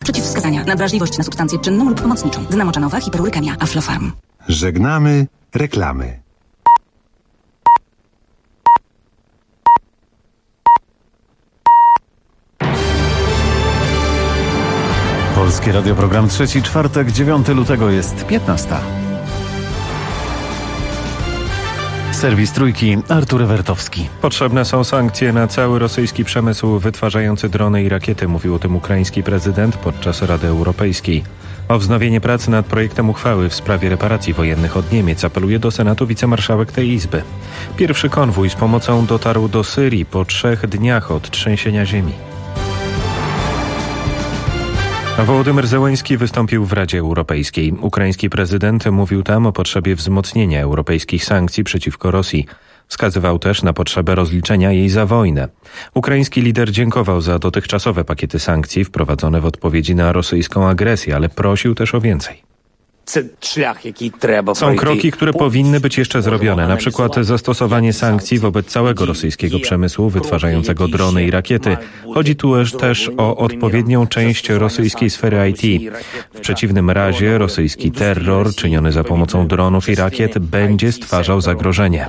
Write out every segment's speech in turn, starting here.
Przeciwwskazania: nadwrażliwość na substancję czynną lub pomocniczą, dna moczanowa, hiperurykemia, Aflofarm. Żegnamy reklamy. Polskie Radio, program trzeci, czwartek, 9 lutego jest 15. Serwis Trójki, Artur Ewertowski. Potrzebne są sankcje na cały rosyjski przemysł wytwarzający drony i rakiety, mówił o tym ukraiński prezydent podczas Rady Europejskiej. O wznowienie prac nad projektem uchwały w sprawie reparacji wojennych od Niemiec apeluje do Senatu wicemarszałek tej Izby. Pierwszy konwój z pomocą dotarł do Syrii po 3 dniach od trzęsienia ziemi. Wołodymyr Zełenski wystąpił w Radzie Europejskiej. Ukraiński prezydent mówił tam o potrzebie wzmocnienia europejskich sankcji przeciwko Rosji. Wskazywał też na potrzebę rozliczenia jej za wojnę. Ukraiński lider dziękował za dotychczasowe pakiety sankcji wprowadzone w odpowiedzi na rosyjską agresję, ale prosił też o więcej. Są kroki, które powinny być jeszcze zrobione, na przykład zastosowanie sankcji wobec całego rosyjskiego przemysłu wytwarzającego drony i rakiety. Chodzi tu też o odpowiednią część rosyjskiej sfery IT. W przeciwnym razie rosyjski terror czyniony za pomocą dronów i rakiet będzie stwarzał zagrożenie.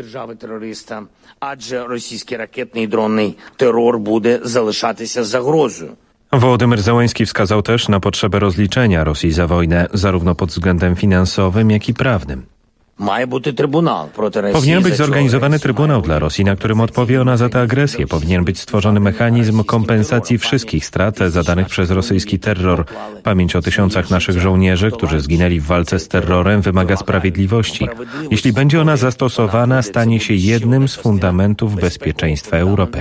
Wołodymyr Zełenski wskazał też na potrzebę rozliczenia Rosji za wojnę, zarówno pod względem finansowym, jak i prawnym. Powinien być zorganizowany trybunał dla Rosji, na którym odpowie ona za tę agresję. Powinien być stworzony mechanizm kompensacji wszystkich strat zadanych przez rosyjski terror. Pamięć o tysiącach naszych żołnierzy, którzy zginęli w walce z terrorem, wymaga sprawiedliwości. Jeśli będzie ona zastosowana, stanie się jednym z fundamentów bezpieczeństwa Europy.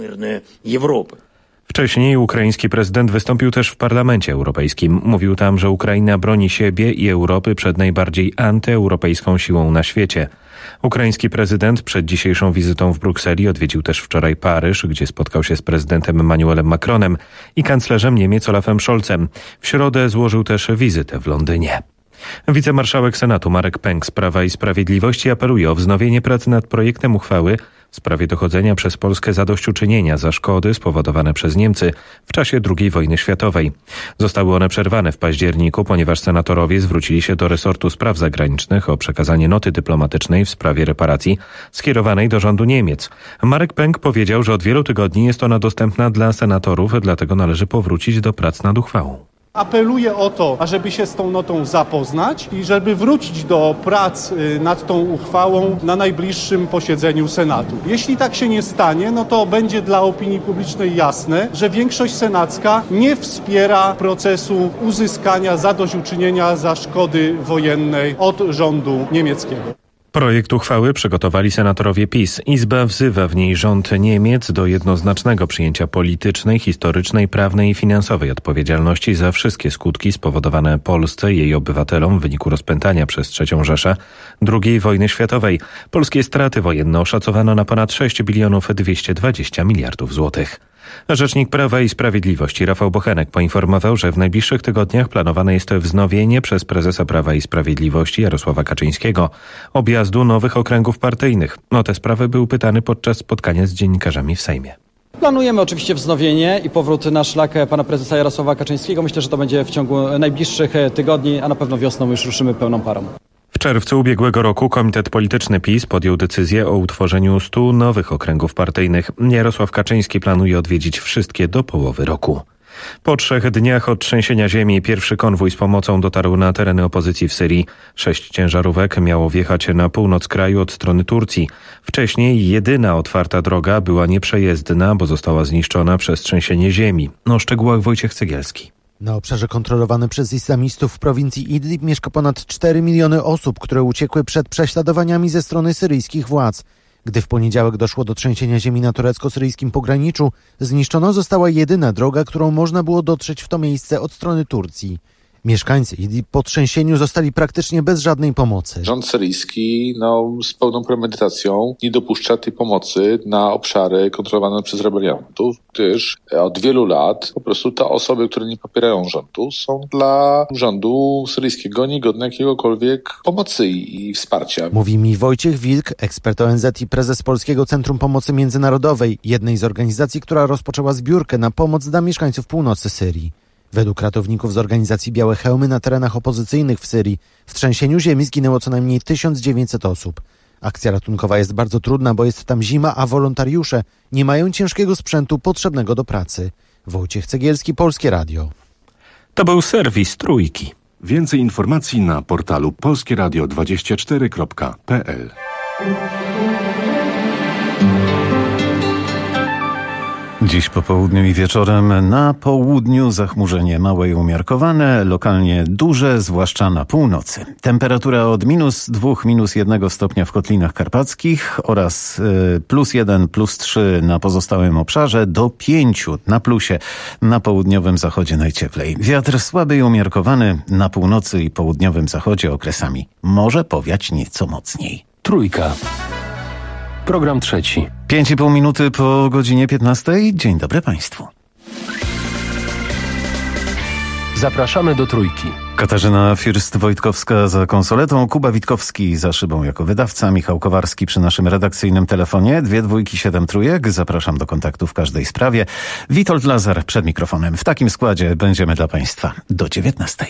Wcześniej ukraiński prezydent wystąpił też w Parlamencie Europejskim. Mówił tam, że Ukraina broni siebie i Europy przed najbardziej antyeuropejską siłą na świecie. Ukraiński prezydent przed dzisiejszą wizytą w Brukseli odwiedził też wczoraj Paryż, gdzie spotkał się z prezydentem Emmanuelem Macronem i kanclerzem Niemiec Olafem Scholzem. W środę złożył też wizytę w Londynie. Wicemarszałek Senatu Marek Pęk z Prawa i Sprawiedliwości apeluje o wznowienie prac nad projektem uchwały w sprawie dochodzenia przez Polskę zadośćuczynienia za szkody spowodowane przez Niemcy w czasie II wojny światowej. Zostały one przerwane w październiku, ponieważ senatorowie zwrócili się do resortu spraw zagranicznych o przekazanie noty dyplomatycznej w sprawie reparacji skierowanej do rządu Niemiec. Marek Pęk powiedział, że od wielu tygodni jest ona dostępna dla senatorów, dlatego należy powrócić do prac nad uchwałą. Apeluję o to, ażeby się z tą notą zapoznać i żeby wrócić do prac nad tą uchwałą na najbliższym posiedzeniu Senatu. Jeśli tak się nie stanie, no to będzie dla opinii publicznej jasne, że większość senacka nie wspiera procesu uzyskania zadośćuczynienia za szkody wojenne od rządu niemieckiego. Projekt uchwały przygotowali senatorowie PiS. Izba wzywa w niej rząd Niemiec do jednoznacznego przyjęcia politycznej, historycznej, prawnej i finansowej odpowiedzialności za wszystkie skutki spowodowane Polsce i jej obywatelom w wyniku rozpętania przez III Rzeszę II wojny światowej. Polskie straty wojenne oszacowano na ponad 6 bilionów 220 miliardów złotych. Rzecznik Prawa i Sprawiedliwości Rafał Bochenek poinformował, że w najbliższych tygodniach planowane jest wznowienie przez prezesa Prawa i Sprawiedliwości Jarosława Kaczyńskiego objazdu nowych okręgów partyjnych. O tę sprawę był pytany podczas spotkania z dziennikarzami w Sejmie. Planujemy oczywiście wznowienie i powrót na szlak pana prezesa Jarosława Kaczyńskiego. Myślę, że to będzie w ciągu najbliższych tygodni, a na pewno wiosną już ruszymy pełną parą. W czerwcu ubiegłego roku Komitet Polityczny PiS podjął decyzję o utworzeniu 100 nowych okręgów partyjnych. Jarosław Kaczyński planuje odwiedzić wszystkie do połowy roku. Po 3 dniach od trzęsienia ziemi pierwszy konwój z pomocą dotarł na tereny opozycji w Syrii. 6 ciężarówek miało wjechać na północ kraju od strony Turcji. Wcześniej jedyna otwarta droga była nieprzejezdna, bo została zniszczona przez trzęsienie ziemi. O szczegółach Wojciech Cegielski. Na obszarze kontrolowanym przez islamistów w prowincji Idlib mieszka ponad 4 miliony osób, które uciekły przed prześladowaniami ze strony syryjskich władz. Gdy w poniedziałek doszło do trzęsienia ziemi na turecko-syryjskim pograniczu, zniszczona została jedyna droga, którą można było dotrzeć w to miejsce od strony Turcji. Mieszkańcy Idlib po trzęsieniu zostali praktycznie bez żadnej pomocy. Rząd syryjski z pełną premedytacją nie dopuszcza tej pomocy na obszary kontrolowane przez rebeliantów, gdyż od wielu lat po prostu te osoby, które nie popierają rządu, są dla rządu syryjskiego niegodne jakiegokolwiek pomocy i wsparcia. Mówi mi Wojciech Wilk, ekspert ONZ i prezes Polskiego Centrum Pomocy Międzynarodowej, jednej z organizacji, która rozpoczęła zbiórkę na pomoc dla mieszkańców północy Syrii. Według ratowników z organizacji Białe Hełmy na terenach opozycyjnych w Syrii w trzęsieniu ziemi zginęło co najmniej 1900 osób. Akcja ratunkowa jest bardzo trudna, bo jest tam zima, a wolontariusze nie mają ciężkiego sprzętu potrzebnego do pracy. Wojciech Cegielski, Polskie Radio. To był serwis Trójki. Więcej informacji na portalu polskieradio24.pl. Dziś po południu i wieczorem na południu zachmurzenie małe i umiarkowane, lokalnie duże, zwłaszcza na północy. Temperatura od -2, -1 stopnia w Kotlinach Karpackich oraz +1, +3 na pozostałym obszarze, do 5 na plusie na południowym zachodzie najcieplej. Wiatr słaby i umiarkowany na północy i południowym zachodzie okresami może powiać nieco mocniej. Trójka. Program trzeci. 5,5 minuty po godzinie 15. Dzień dobry Państwu. Zapraszamy do Trójki. Katarzyna First-Wojtkowska za konsoletą, Kuba Witkowski za szybą jako wydawca, Michał Kowarski przy naszym redakcyjnym telefonie, 2 2 7 3. Zapraszam do kontaktu w każdej sprawie. Witold Lazar przed mikrofonem. W takim składzie będziemy dla Państwa do 19.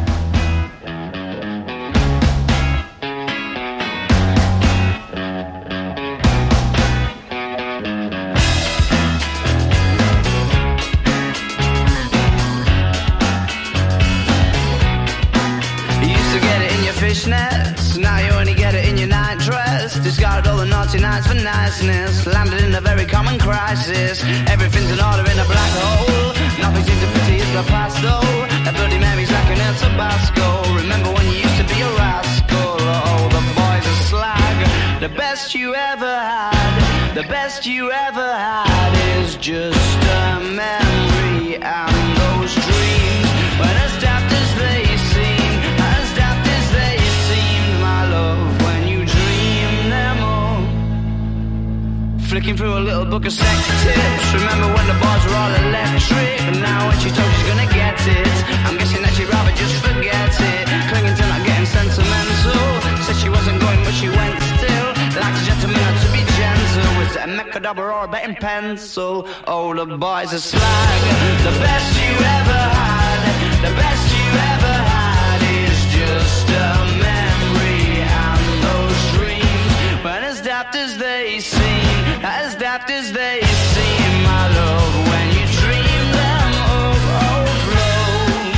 Now you only get it in your night dress. Discarded all the naughty nights for niceness. Landed in a very common crisis. Everything's in order in a black hole. Nothing seems to pity is the past though. That bloody memory's like an El Tabasco. Remember when you used to be a rascal? Oh, the boys are slag. The best you ever had, the best you ever had is just a memory. And those dreams, when as daft as they seem, as daft as they seem, my love, when you dream them all. Flicking through a little book of sex tips. Remember when the bars were all electric? But now when she told she's gonna get it, I'm guessing that she'd rather just forget it. Clinging to not getting sentimental. Said she wasn't going but she went still. Like a gentleman had to be gentle. Was it a mecha double or a betting pencil? Oh, the boys are slag. The best you ever had, the best you ever had is just a memory. And those dreams, when as daft as they seem, as daft as they seem, my love, when you dream them overflow.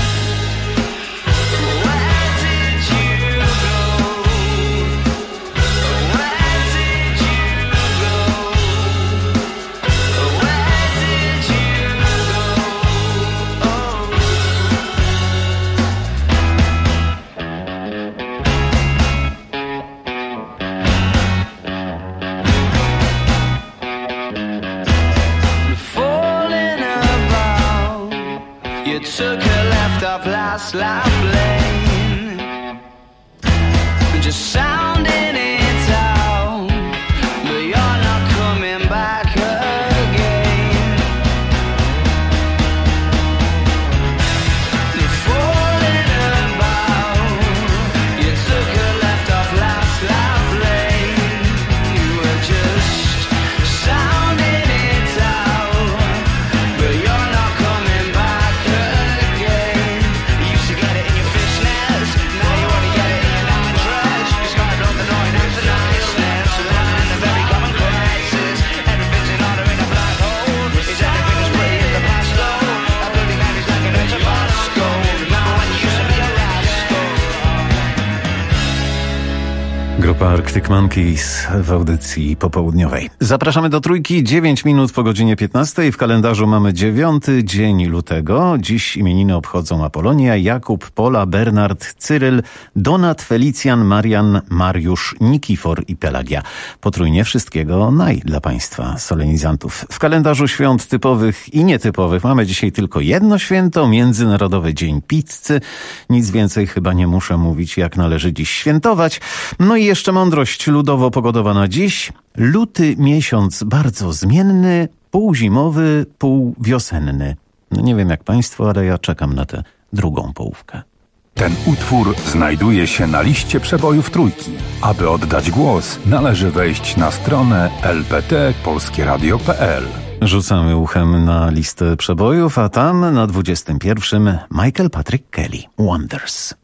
Where did you go? Where did you go? Where did you go? Falling about, you took a left off last life lane, just sounding it out, but you're not coming back again. Falling about, you took a left off last life lane, you were just sounding it out, but you're not coming back again. You used to get it in your fishnets, now you only get it in your night dress. You started on the noise and the niceness, living in a very common crisis. Everything's in order in a black hole. Is everything as pretty as the past though? That bloody man is like an El Tabasco. Remember when you used to be a rascal? Grupa Arctic Monkeys w audycji popołudniowej. Zapraszamy do Trójki, 9 minut po godzinie 15. W kalendarzu mamy 9 dzień lutego. Dziś imieniny obchodzą Apolonia, Jakub, Pola, Bernard, Cyryl, Donat, Felicjan, Marian, Mariusz, Nikifor i Pelagia. Potrójnie wszystkiego dla Państwa solenizantów. W kalendarzu świąt typowych i nietypowych mamy dzisiaj tylko jedno święto, Międzynarodowy Dzień Pizzy. Nic więcej chyba nie muszę mówić, jak należy dziś świętować. No i jeszcze mądrość ludowo-pogodowa na dziś. Luty miesiąc bardzo zmienny, półzimowy, półwiosenny. No nie wiem jak Państwo, ale ja czekam na tę drugą połówkę. Ten utwór znajduje się na liście przebojów Trójki. Aby oddać głos, należy wejść na stronę lpt.polskieradio.pl. Rzucamy uchem na listę przebojów, a tam na 21 Michael Patrick Kelly, Wonders.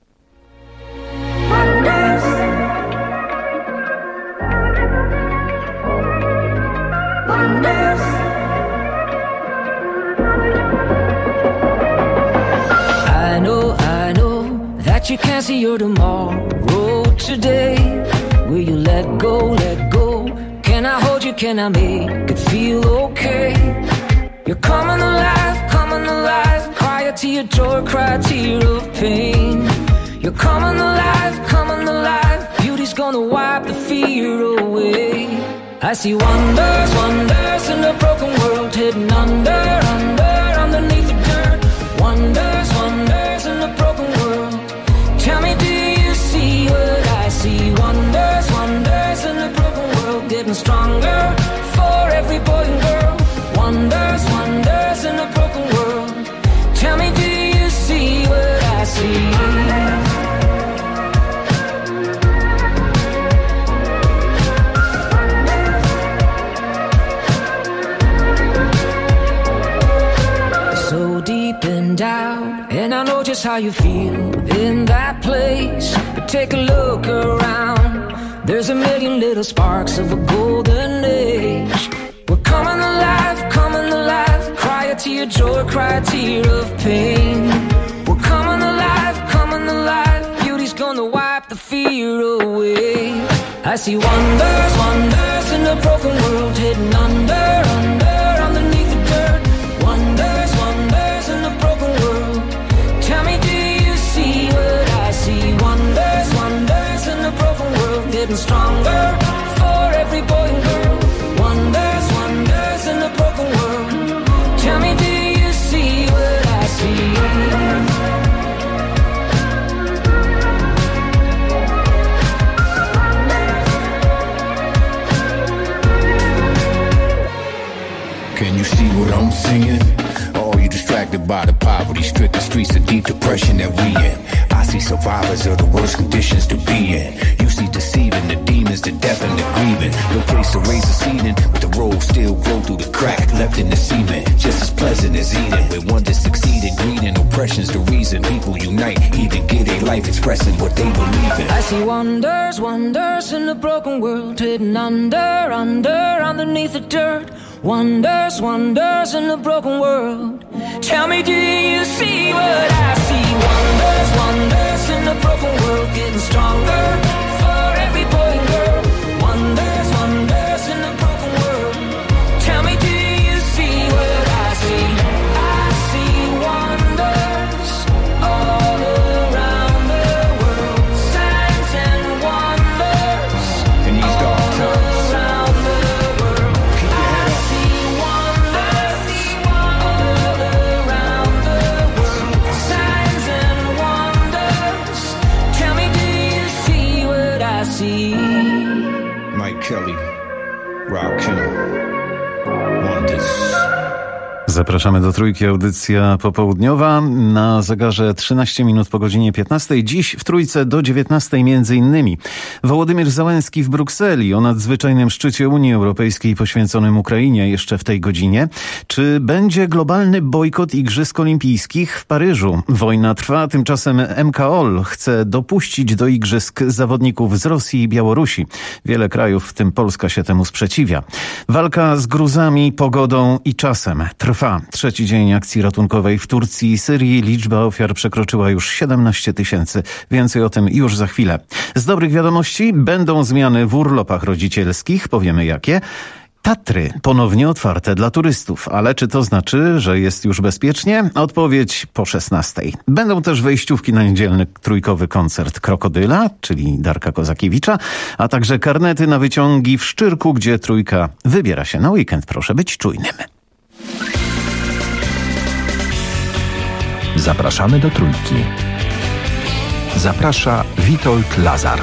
I know that you can't see your tomorrow today. Will you let go, let go? Can I hold you, can I make it feel okay? You're coming alive, cry a tear of joy, cry a tear of pain. You're coming alive, beauty's gonna wipe the fear away. I see wonders, wonders in a broken world, hidden underneath the dirt. Wonders, wonders in a broken world. Tell me, do you see what I see? Wonders, wonders in a broken world, getting stronger for every boy and girl. Wonders, wonders in a broken world. Tell me, do you see what I see? And I know just how you feel in that place. But take a look around. There's a million little sparks of a golden age. We're coming alive, cry a tear of joy, cry a tear of pain. We're coming alive, beauty's gonna wipe the fear away. I see wonders, wonders in a broken world, hidden underneath the dirt. Wonders, wonders in a broken world. Tell me, do you see what I see? Wonders, wonders in a broken world, getting stronger for every boy and girl. Wonders, wonders in a broken world. Tell me, do you see what I see? Can you see what I'm seeing? Or you distracted by the poverty-stricken streets of deep depression that we in? I see survivors of the worst conditions to be in. You see deceiving the demons, the death and the grieving. No place to raise a seeding, but the road still grow through the crack left in the cement. Just as pleasant as eating. When one just succeeded, greed and oppression's the reason people unite. Even get a life expressing what they believe in. I see wonders, wonders in a broken world, hidden underneath the dirt. Wonders, wonders in a broken world. Tell me, do you see what I see? Wonders, wonders in a broken world, getting stronger for every boy and girl. Wonders, wonders in a broken world. Tell me, do you see what I see? I see wonders all around the world. Signs and wonders in these dark times. Mike Kelly, Rob Kennel, Wonders. Zapraszamy do Trójki, audycja popołudniowa. Na zegarze 13 minut po godzinie 15. Dziś w Trójce do 19 między innymi Wołodymyr Zełenski w Brukseli o nadzwyczajnym szczycie Unii Europejskiej poświęconym Ukrainie jeszcze w tej godzinie. Czy będzie globalny bojkot Igrzysk Olimpijskich w Paryżu? Wojna trwa, tymczasem MKOL chce dopuścić do Igrzysk zawodników z Rosji i Białorusi. Wiele krajów, w tym Polska, się temu sprzeciwia. Walka z gruzami, pogodą i czasem trwa. Trzeci dzień akcji ratunkowej w Turcji i Syrii. Liczba ofiar przekroczyła już 17 000. Więcej o tym już za chwilę. Z dobrych wiadomości będą zmiany w urlopach rodzicielskich. Powiemy jakie. Tatry ponownie otwarte dla turystów. Ale czy to znaczy, że jest już bezpiecznie? Odpowiedź po 16. Będą też wejściówki na niedzielny trójkowy koncert Krokodyla, czyli Darka Kozakiewicza, a także karnety na wyciągi w Szczyrku, gdzie Trójka wybiera się na weekend. Proszę być czujnym. Zapraszamy do Trójki. Zaprasza Witold Lazar.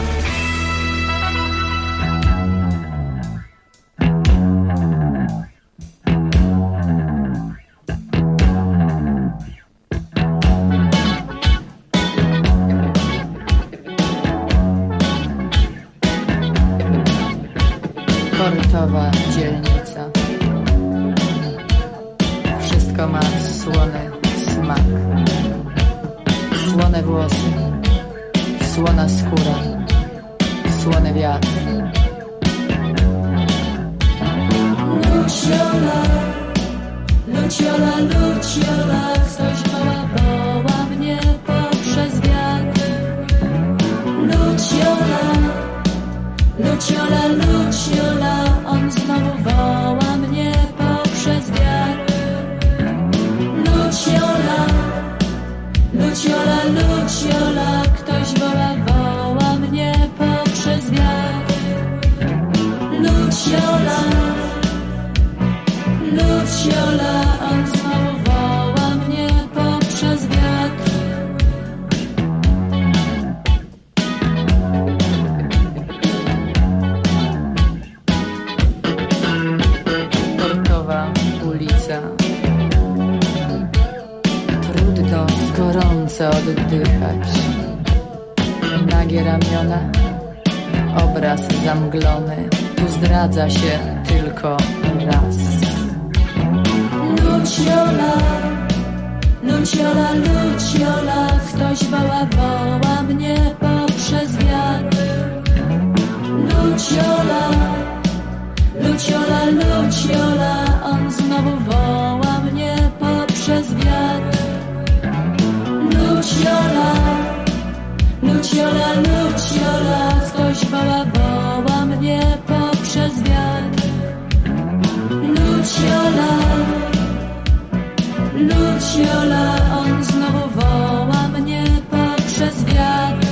Korytowa dzielnica. Wszystko ma słony smak. Słone włosy, słona skóra, słony wiatr. Luciola, Luciola, Luciola, ktoś woła mnie poprzez wiatr. Luciola, Luciola, Luciola, on znowu woła mnie poprzez wiatr. Luciola, Luciola, Luciola, ktoś woła mnie poprzez wiatr. Luciola, Luciola, on znowu woła mnie poprzez wiatr. Portowa ulica. Trudno gorąco oddychać. Nagie ramiona, obraz zamglony. Tu zdradza się tylko raz. Luciola, Luciola, Luciola, ktoś woła mnie poprzez wiatr. Luciola, Luciola, Luciola, on znowu woła mnie poprzez wiatr. Luciola, Luciola, Luciola, ktoś woła mnie poprzez wiatr. Luciola, Luciola, on znowu woła mnie poprzez wiatr.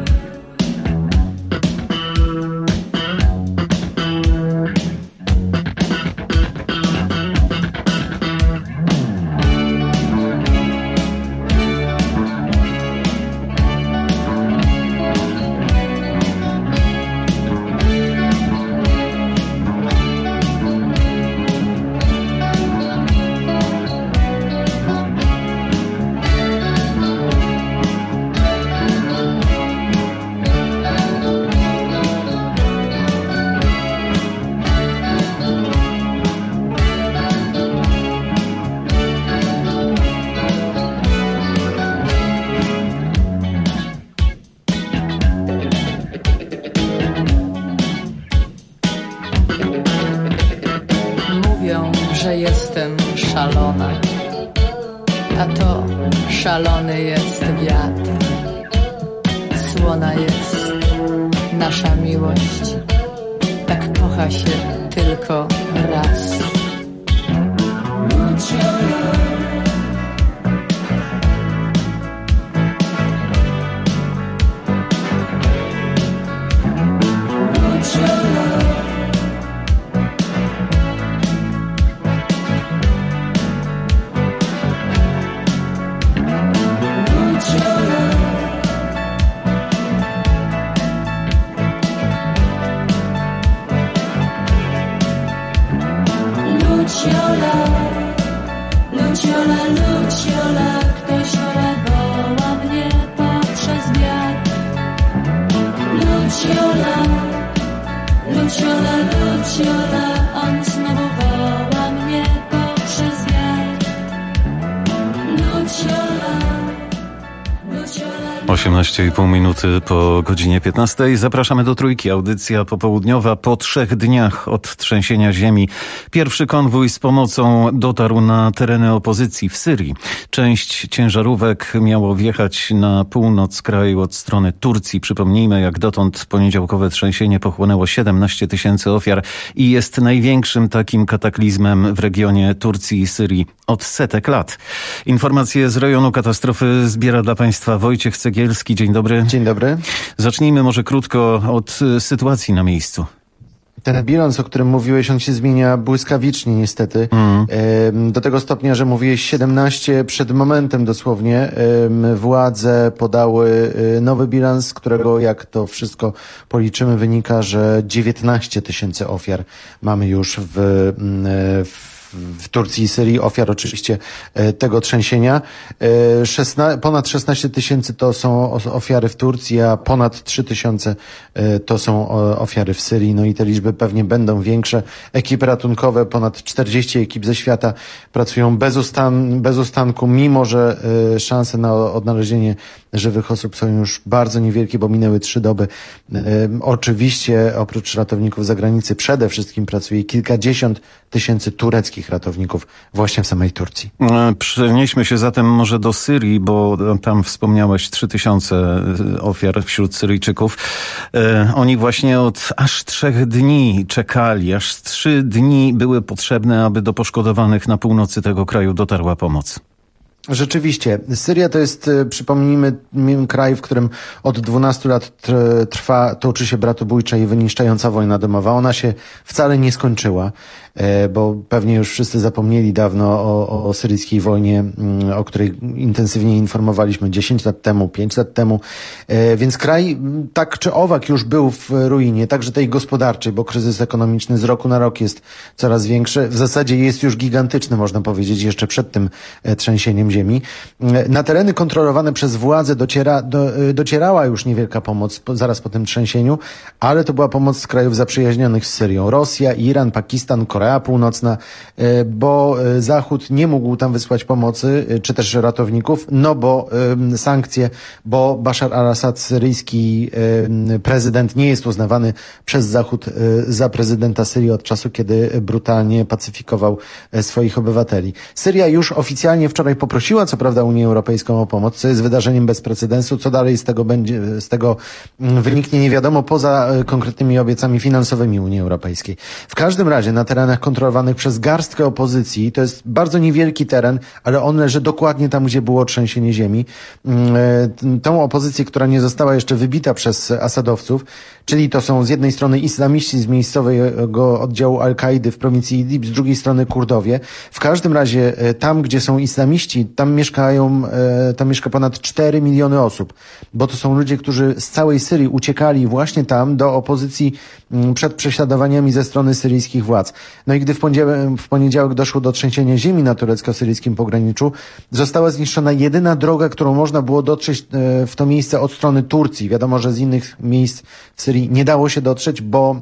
Że jestem szalona, a to szalony jest wiatr. Słona jest nasza miłość, tak kocha się tylko raz. Luciola, Luciola, ktoś woła mnie poprzez wiatr. Luciola, Luciola, Luciola, on znowu woła mnie poprzez wiatr. Luciola, Luciola. 18,5 minuty po godzinie 15. Zapraszamy do Trójki. Audycja popołudniowa po 3 dniach od trzęsienia ziemi. Pierwszy konwój z pomocą dotarł na tereny opozycji w Syrii. Część ciężarówek miało wjechać na północ kraju od strony Turcji. Przypomnijmy, jak dotąd poniedziałkowe trzęsienie pochłonęło 17 000 ofiar i jest największym takim kataklizmem w regionie Turcji i Syrii od setek lat. Informacje z rejonu katastrofy zbiera dla Państwa Wojciech Cegielski. Dzień dobry. Dzień dobry. Zacznijmy może krótko od sytuacji na miejscu. Ten bilans, o którym mówiłeś, on się zmienia błyskawicznie niestety. Do tego stopnia, że mówiłeś 17 przed momentem dosłownie. Władze podały nowy bilans, z którego jak to wszystko policzymy wynika, że 19 000 ofiar mamy już w w Turcji i Syrii, ofiar oczywiście tego trzęsienia. Ponad 16 tysięcy to są ofiary w Turcji, a ponad 3 tysiące to są ofiary w Syrii. No i te liczby pewnie będą większe. Ekipy ratunkowe, ponad 40 ekip ze świata pracują bez ustanku, mimo że szanse na odnalezienie żywych osób są już bardzo niewielkie, bo minęły 3 doby. Oczywiście oprócz ratowników z zagranicy przede wszystkim pracuje kilkadziesiąt tysięcy tureckich ratowników właśnie w samej Turcji. Przenieśmy się zatem może do Syrii, bo tam wspomniałeś 3000 ofiar wśród Syryjczyków. Oni właśnie od aż 3 dni czekali, aż 3 dni były potrzebne, aby do poszkodowanych na północy tego kraju dotarła pomoc. Rzeczywiście. Syria to jest, przypomnijmy, kraj, w którym od 12 lat toczy się bratobójcza i wyniszczająca wojna domowa. Ona się wcale nie skończyła, bo pewnie już wszyscy zapomnieli dawno o syryjskiej wojnie, o której intensywnie informowaliśmy 10 lat temu, 5 lat temu. Więc kraj tak czy owak już był w ruinie, także tej gospodarczej, bo kryzys ekonomiczny z roku na rok jest coraz większy. W zasadzie jest już gigantyczny, można powiedzieć, jeszcze przed tym trzęsieniem ziemi. Na tereny kontrolowane przez władze docierała już niewielka pomoc zaraz po tym trzęsieniu, ale to była pomoc z krajów zaprzyjaźnionych z Syrią. Rosja, Iran, Pakistan, Korea Północna, bo Zachód nie mógł tam wysłać pomocy, czy też ratowników, no bo sankcje, bo Bashar al-Assad, syryjski prezydent, nie jest uznawany przez Zachód za prezydenta Syrii od czasu, kiedy brutalnie pacyfikował swoich obywateli. Syria już oficjalnie wczoraj poprosiła co prawda Unię Europejską o pomoc, co jest wydarzeniem bez precedensu. Co dalej z tego wyniknie nie wiadomo, poza konkretnymi obiecami finansowymi Unii Europejskiej. W każdym razie na terenach kontrolowanych przez garstkę opozycji, to jest bardzo niewielki teren, ale on leży dokładnie tam, gdzie było trzęsienie ziemi. Tą opozycję, która nie została jeszcze wybita przez asadowców, czyli to są z jednej strony islamiści z miejscowego oddziału Al-Kaidy w prowincji Idlib, z drugiej strony Kurdowie. W każdym razie tam, gdzie są islamiści, tam mieszka ponad 4 miliony osób, bo to są ludzie, którzy z całej Syrii uciekali właśnie tam do opozycji przed prześladowaniami ze strony syryjskich władz. No i gdy w poniedziałek doszło do trzęsienia ziemi na turecko-syryjskim pograniczu, została zniszczona jedyna droga, którą można było dotrzeć w to miejsce od strony Turcji. Wiadomo, że z innych miejsc w Syrii nie dało się dotrzeć, bo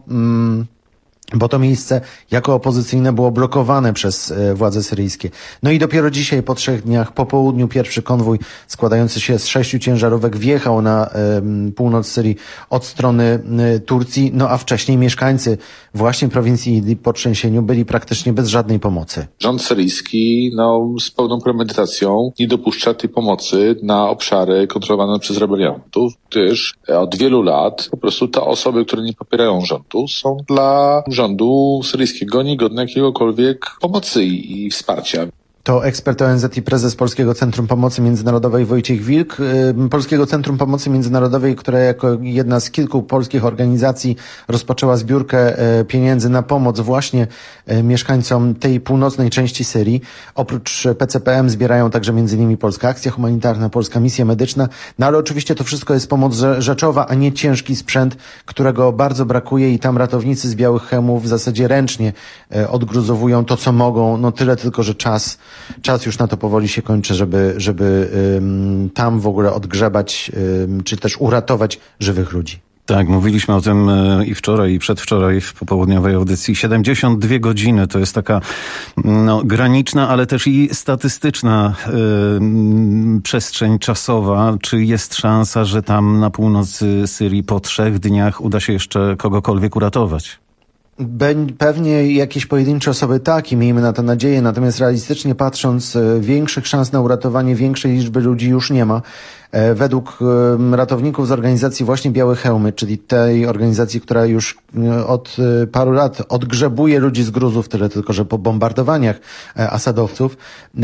to miejsce jako opozycyjne było blokowane przez władze syryjskie. No i dopiero dzisiaj, po 3 dniach, po południu, pierwszy konwój składający się z 6 ciężarówek wjechał na północ Syrii od strony Turcji, no a wcześniej mieszkańcy właśnie prowincji Idlib po trzęsieniu byli praktycznie bez żadnej pomocy. Rząd syryjski z pełną premedytacją nie dopuszcza tej pomocy na obszary kontrolowane przez rebeliantów, gdyż od wielu lat po prostu te osoby, które nie popierają rządu, są dla rządu syryjskiego niegodne jakiegokolwiek pomocy i wsparcia. To ekspert ONZ i prezes Polskiego Centrum Pomocy Międzynarodowej Wojciech Wilk. Polskiego Centrum Pomocy Międzynarodowej, która jako jedna z kilku polskich organizacji rozpoczęła zbiórkę pieniędzy na pomoc właśnie mieszkańcom tej północnej części Syrii. Oprócz PCPM zbierają także m.in. Polska Akcja Humanitarna, Polska Misja Medyczna. No ale oczywiście to wszystko jest pomoc rzeczowa, a nie ciężki sprzęt, którego bardzo brakuje i tam ratownicy z białych hełmów w zasadzie ręcznie odgruzowują to, co mogą. No tyle tylko, że czas już na to powoli się kończy, żeby tam w ogóle odgrzebać, czy też uratować żywych ludzi. Tak, mówiliśmy o tym i wczoraj, i przedwczoraj w popołudniowej audycji. 72 godziny to jest taka graniczna, ale też i statystyczna przestrzeń czasowa. Czy jest szansa, że tam na północy Syrii po 3 dniach uda się jeszcze kogokolwiek uratować? Pewnie jakieś pojedyncze osoby tak i miejmy na to nadzieję, natomiast realistycznie patrząc, większych szans na uratowanie większej liczby ludzi już nie ma. Według ratowników z organizacji właśnie Białe Hełmy, czyli tej organizacji, która już od paru lat odgrzebuje ludzi z gruzów, tyle tylko, że po bombardowaniach asadowców,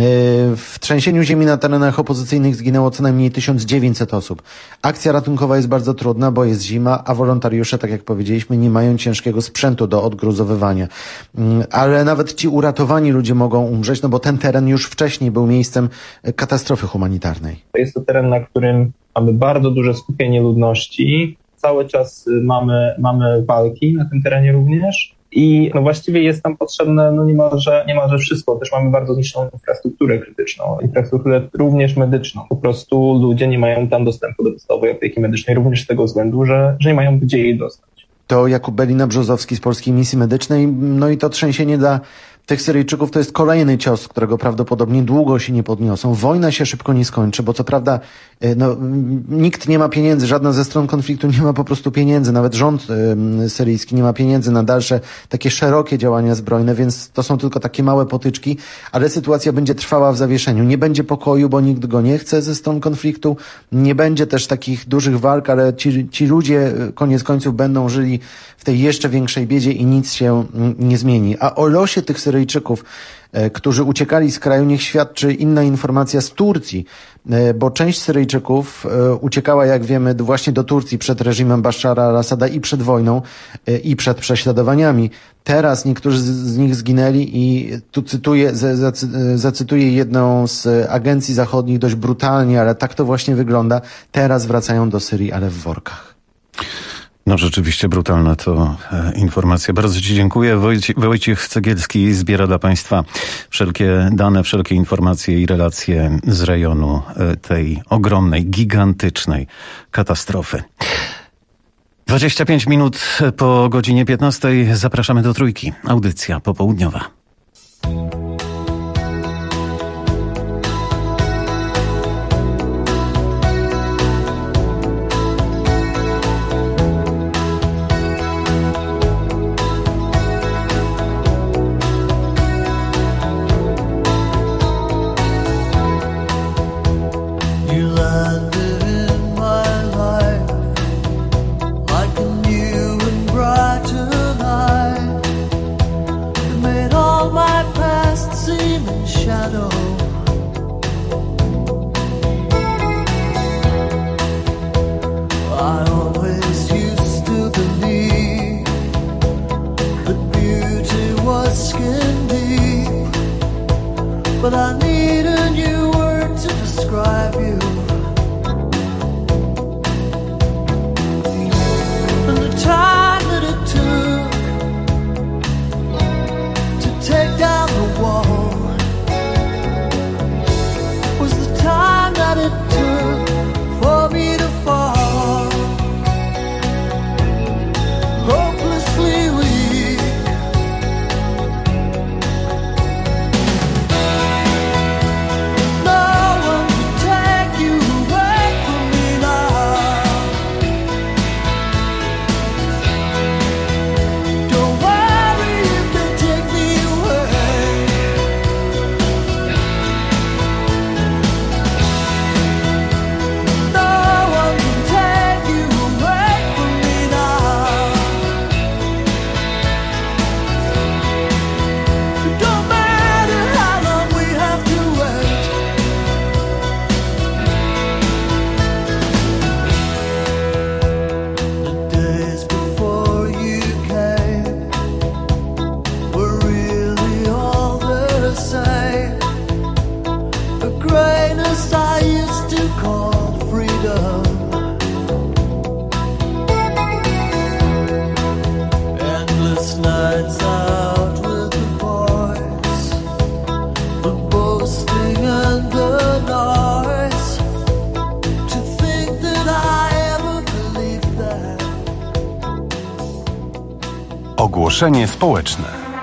w trzęsieniu ziemi na terenach opozycyjnych zginęło co najmniej 1900 osób. Akcja ratunkowa jest bardzo trudna, bo jest zima, a wolontariusze, tak jak powiedzieliśmy, nie mają ciężkiego sprzętu do odgruzowywania. Ale nawet ci uratowani ludzie mogą umrzeć, no bo ten teren już wcześniej był miejscem katastrofy humanitarnej. Jest to teren, na którym mamy bardzo duże skupienie ludności. Cały czas mamy walki na tym terenie również. I no właściwie jest nam potrzebne niemalże wszystko. Też mamy bardzo niższą infrastrukturę krytyczną, infrastrukturę również medyczną. Po prostu ludzie nie mają tam dostępu do podstawowej opieki medycznej również z tego względu, że nie mają gdzie jej dostać. To Jakub Belina-Brzozowski z Polskiej Misji Medycznej. No i to trzęsienie dla tych Syryjczyków to jest kolejny cios, którego prawdopodobnie długo się nie podniosą. Wojna się szybko nie skończy, bo co prawda nikt nie ma pieniędzy, żadna ze stron konfliktu nie ma po prostu pieniędzy. Nawet rząd syryjski nie ma pieniędzy na dalsze takie szerokie działania zbrojne, więc to są tylko takie małe potyczki, ale sytuacja będzie trwała w zawieszeniu. Nie będzie pokoju, bo nikt go nie chce ze stron konfliktu. Nie będzie też takich dużych walk, ale ci ludzie koniec końców będą żyli w tej jeszcze większej biedzie i nic się nie zmieni. A o losie tych Syryjczyków, którzy uciekali z kraju, niech świadczy inna informacja z Turcji, bo część Syryjczyków uciekała, jak wiemy, właśnie do Turcji przed reżimem Bashara al-Assada i przed wojną i przed prześladowaniami. Teraz niektórzy z nich zginęli i tu zacytuję jedną z agencji zachodnich dość brutalnie, ale tak to właśnie wygląda. Teraz wracają do Syrii, ale w workach. No rzeczywiście brutalna to informacja. Bardzo Ci dziękuję. Wojciech Cegielski zbiera dla Państwa wszelkie dane, wszelkie informacje i relacje z rejonu tej ogromnej, gigantycznej katastrofy. 25 minut po godzinie 15 zapraszamy do Trójki. Audycja popołudniowa. But I need a new word to describe you. And the time that it took to take down the wall was the time that it took for me to fall. Hopelessly weak. Ogłoszenie społeczne.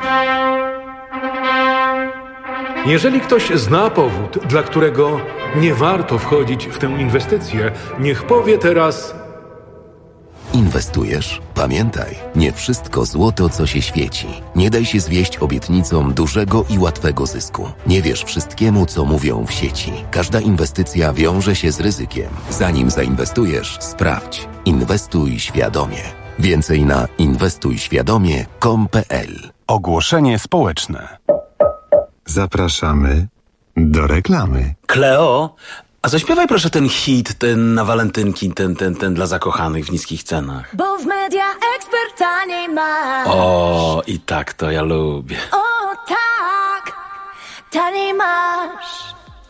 Jeżeli ktoś zna powód, dla którego nie warto wchodzić w tę inwestycję, niech powie teraz: Inwestujesz? Pamiętaj, nie wszystko złoto, co się świeci. Nie daj się zwieść obietnicom dużego i łatwego zysku. Nie wierz wszystkiemu, co mówią w sieci. Każda inwestycja wiąże się z ryzykiem. Zanim zainwestujesz, sprawdź. Inwestuj świadomie. Więcej na inwestujświadomie.com.pl. Ogłoszenie społeczne. Zapraszamy do reklamy. Kleo, a zaśpiewaj proszę ten hit, ten na walentynki, ten dla zakochanych w niskich cenach. Bo w Media Expert taniej masz. O, i tak to ja lubię. O tak, taniej masz.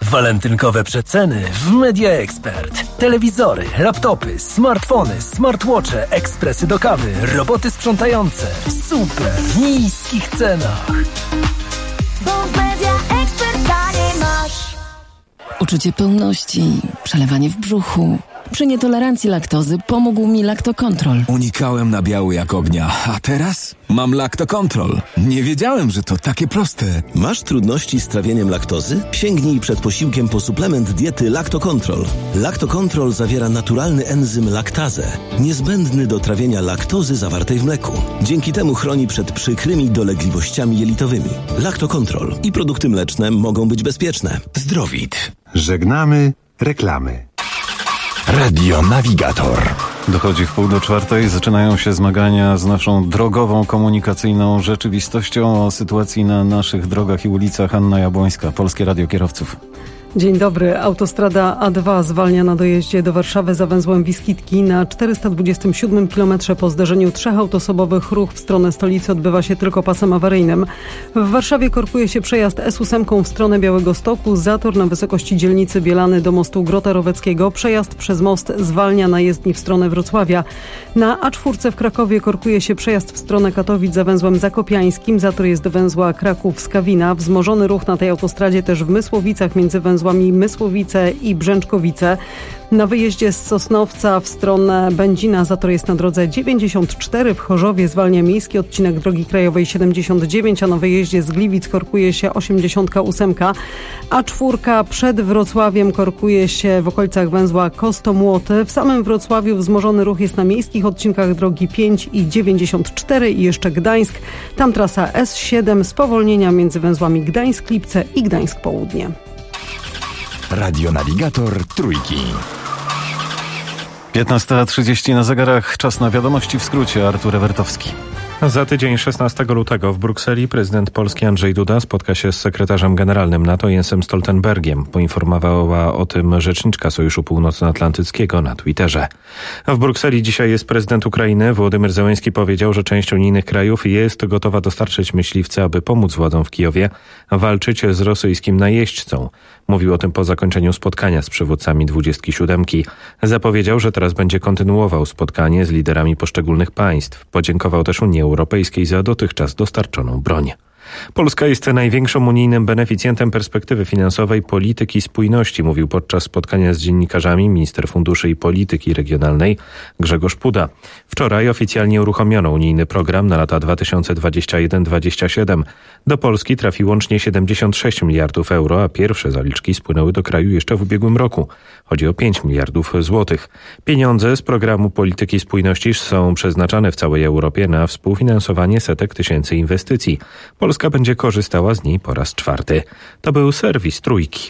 Walentynkowe przeceny w Media Expert. Telewizory, laptopy, smartfony, smartwatche, ekspresy do kawy, roboty sprzątające w super niskich cenach. Bo w Media Expert taniej masz. Uczucie pełności, przelewanie w brzuchu. Przy nietolerancji laktozy pomógł mi Lactocontrol. Unikałem nabiału jak ognia, a teraz mam Lactocontrol. Nie wiedziałem, że to takie proste. Masz trudności z trawieniem laktozy? Sięgnij przed posiłkiem po suplement diety Lactocontrol. Lactocontrol zawiera naturalny enzym laktazę, niezbędny do trawienia laktozy zawartej w mleku. Dzięki temu chroni przed przykrymi dolegliwościami jelitowymi. Lactocontrol i produkty mleczne mogą być bezpieczne. Zdrowit. Żegnamy reklamy. Radio Navigator. Dochodzi 3:30, zaczynają się zmagania z naszą drogową, komunikacyjną rzeczywistością. O sytuacji na naszych drogach i ulicach Anna Jabłońska, Polskie Radio Kierowców. Dzień dobry. Autostrada A2 zwalnia na dojeździe do Warszawy za węzłem Wiskitki. Na 427 km po zderzeniu 3 autosobowych ruch w stronę stolicy odbywa się tylko pasem awaryjnym. W Warszawie korkuje się przejazd S8 w stronę Białegostoku, zator na wysokości dzielnicy Bielany do mostu Grota Roweckiego. Przejazd przez most zwalnia na jezdni w stronę Wrocławia. Na A4 w Krakowie korkuje się przejazd w stronę Katowic za węzłem Zakopiańskim. Zator jest do węzła Kraków-Skawina. Wzmożony ruch na tej autostradzie też w Mysłowicach między węzłami Mysłowice i Brzęczkowice. Na wyjeździe z Sosnowca w stronę Będzina zator jest na drodze 94. W Chorzowie zwalnia miejski odcinek drogi krajowej 79, a na wyjeździe z Gliwic korkuje się 88. A4 przed Wrocławiem korkuje się w okolicach węzła Kostomłoty. W samym Wrocławiu wzmożony ruch jest na miejskich odcinkach drogi 5 i 94 i jeszcze Gdańsk. Tam trasa S7, spowolnienia między węzłami Gdańsk-Lipce i Gdańsk-Południe. Radio Navigator Trójki. 15:30 na zegarach. Czas na wiadomości w skrócie. Artur Ewertowski. Za tydzień 16 lutego w Brukseli prezydent Polski Andrzej Duda spotka się z sekretarzem generalnym NATO Jensem Stoltenbergiem. Poinformowała o tym rzeczniczka Sojuszu Północnoatlantyckiego na Twitterze. W Brukseli dzisiaj jest prezydent Ukrainy. Wołodymyr Zełenski powiedział, że część unijnych krajów jest gotowa dostarczyć myśliwce, aby pomóc władzom w Kijowie walczyć z rosyjskim najeźdźcą. Mówił o tym po zakończeniu spotkania z przywódcami 27. Zapowiedział, że teraz będzie kontynuował spotkanie z liderami poszczególnych państw. Podziękował też Unii Europejskiej za dotychczas dostarczoną broń. Polska jest największym unijnym beneficjentem perspektywy finansowej polityki spójności, mówił podczas spotkania z dziennikarzami minister funduszy i polityki regionalnej Grzegorz Puda. Wczoraj oficjalnie uruchomiono unijny program na lata 2021-2027. Do Polski trafi łącznie 76 miliardów euro, a pierwsze zaliczki spłynęły do kraju jeszcze w ubiegłym roku. Chodzi o 5 miliardów złotych. Pieniądze z programu polityki spójności są przeznaczane w całej Europie na współfinansowanie setek tysięcy inwestycji. Polska będzie korzystała z niej po raz 4. To był serwis Trójki.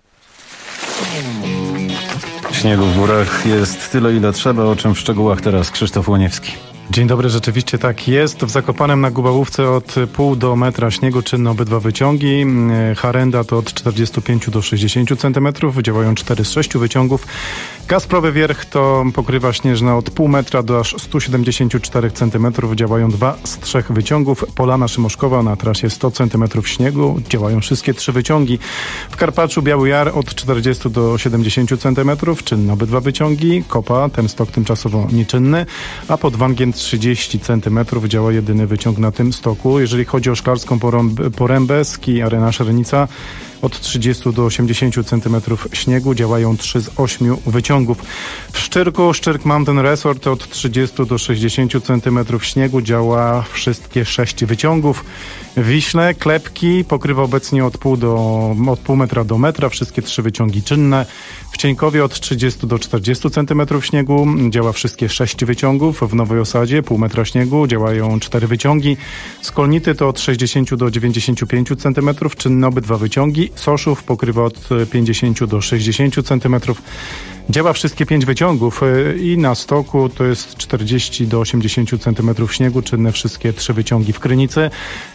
Śniegu w górach jest tyle, ile trzeba, o czym w szczegółach teraz Krzysztof Łoniewski. Dzień dobry, rzeczywiście tak jest. W Zakopanem na Gubałówce od pół do metra śniegu czynne obydwa wyciągi. Harenda to od 45 do 60 cm. Działają 4 z 6 wyciągów. Kasprowy Wierch to pokrywa śnieżna od pół metra do aż 174 cm. Działają 2 z 3 wyciągów. Polana Szymoszkowa na trasie 100 cm śniegu. Działają wszystkie 3 wyciągi. W Karpaczu Biały Jar od 40 do 70 cm. Czynne obydwa wyciągi. Kopa, ten stok tymczasowo nieczynny. A pod Wangiem 30 cm działa jedyny wyciąg na tym stoku. Jeżeli chodzi o Szklarską Porębę, Ski Arena Szerenica, od 30 do 80 cm śniegu działają 3 z 8 wyciągów. W Szczyrku Szczyrk Mountain Resort od 30 do 60 cm śniegu działa wszystkie 6 wyciągów. W Wiśle Klepki pokrywa obecnie od pół metra do metra, wszystkie 3 wyciągi czynne. W Cieńkowie od 30 do 40 cm śniegu działa wszystkie 6 wyciągów. W Nowej Osadzie pół metra śniegu działają 4 wyciągi. Z Kolnity to od 60 do 95 cm czynne obydwa wyciągi. Soszów pokrywa od 50 do 60 cm. Działa wszystkie 5 wyciągów i na stoku to jest 40 do 80 cm śniegu, czynne wszystkie 3 wyciągi w Krynicy.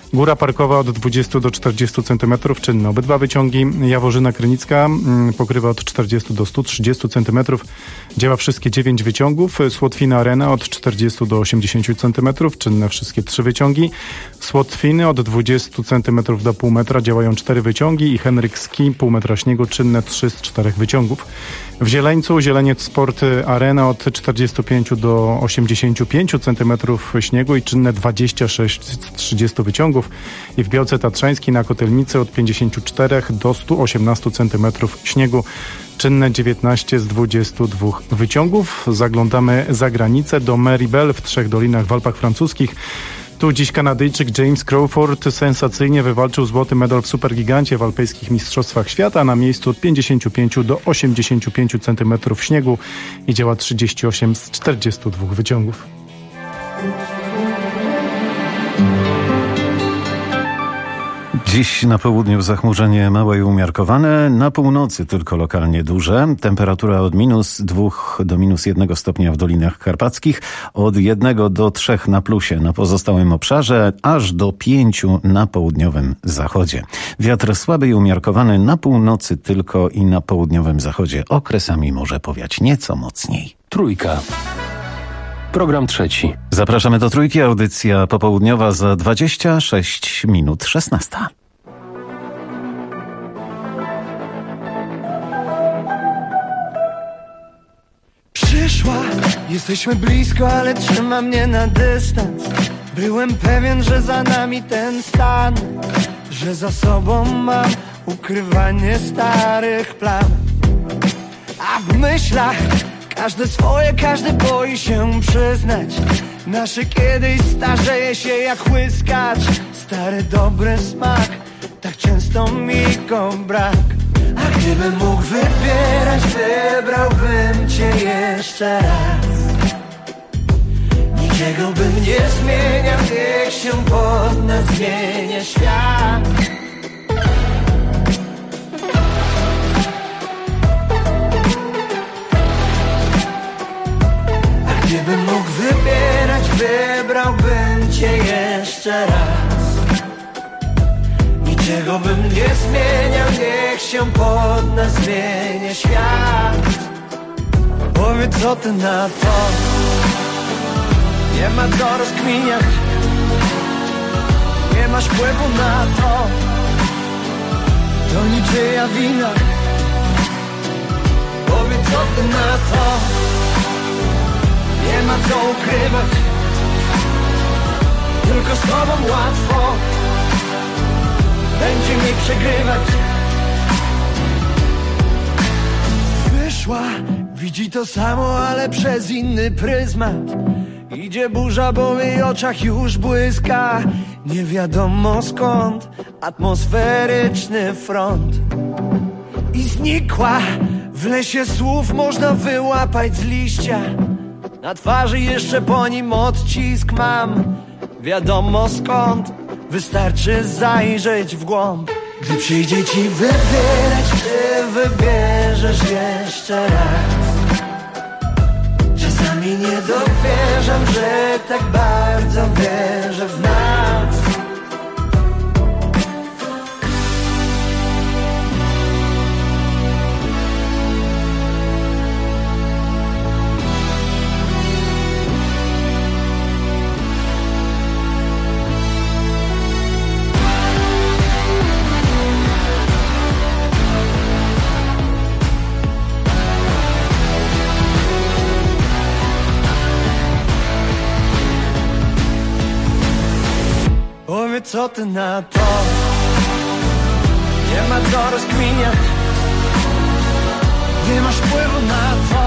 Góra Parkowa od 20 do 40 cm, czynne obydwa wyciągi. Jaworzyna Krynicka pokrywa od 40 do 130 cm, działa wszystkie 9 wyciągów. Słotwina Arena od 40 do 80 cm, czynne wszystkie 3 wyciągi. Słotwiny od 20 cm do pół metra, działają 4 wyciągi i Henryk Ski, pół metra śniegu, czynne 3 z 4 wyciągów. W Zieleńcu Zieleniec Sport Arena od 45 do 85 cm śniegu i czynne 26 z 30 wyciągów. I w Białce Tatrzańskiej na Kotelnicy od 54 do 118 cm śniegu, czynne 19 z 22 wyciągów. Zaglądamy za granicę do Meribel w Trzech Dolinach w Alpach Francuskich. Tu dziś Kanadyjczyk James Crawford sensacyjnie wywalczył złoty medal w supergigancie w alpejskich mistrzostwach świata. Na miejscu od 55 do 85 cm śniegu i działa 38 z 42 wyciągów. Dziś na południu zachmurzenie małe i umiarkowane, na północy tylko lokalnie duże. Temperatura od -2 do -1 stopnia w Dolinach Karpackich, od 1 do 3 na plusie na pozostałym obszarze, aż do 5 na południowym zachodzie. Wiatr słaby i umiarkowany na północy tylko i na południowym zachodzie. Okresami może powiać nieco mocniej. Trójka. Program trzeci. Zapraszamy do Trójki, audycja popołudniowa za 26 minut 16. Przyszła, jesteśmy blisko, ale trzyma mnie na dystans. Byłem pewien, że za nami ten stan, że za sobą mam ukrywanie starych plan. A w myślach każdy swoje, każdy boi się przyznać. Nasze kiedyś starzeje się jak łyskacz. Stary dobry smak, tak często mi go brak. A gdybym mógł wybierać, wybrałbym cię jeszcze raz. Niczego bym nie zmieniał, niech się pod nas zmienia świat. Gdybym mógł wybierać, wybrałbym cię jeszcze raz. Niczego bym nie zmieniał, niech się pod nas zmienia świat. Powiedz, co ty na to? Nie ma co rozkminiać, nie masz wpływu na to. To niczyja wina. Powiedz, co ty na to? Nie ma co ukrywać, tylko z tobą łatwo będzie mi przegrywać. Wyszła, widzi to samo, ale przez inny pryzmat. Idzie burza, bo w jej oczach już błyska. Nie wiadomo skąd atmosferyczny front. I znikła, w lesie słów można wyłapać z liścia. Na twarzy jeszcze po nim odcisk mam. Wiadomo skąd, wystarczy zajrzeć w głąb. Gdy przyjdzie ci wybierać, ty wybierzesz jeszcze raz. Czasami nie dowierzam, że tak bardzo wierzę w nas. Powiedz, co ty na to? Nie ma co rozkminiać, nie masz wpływu na to.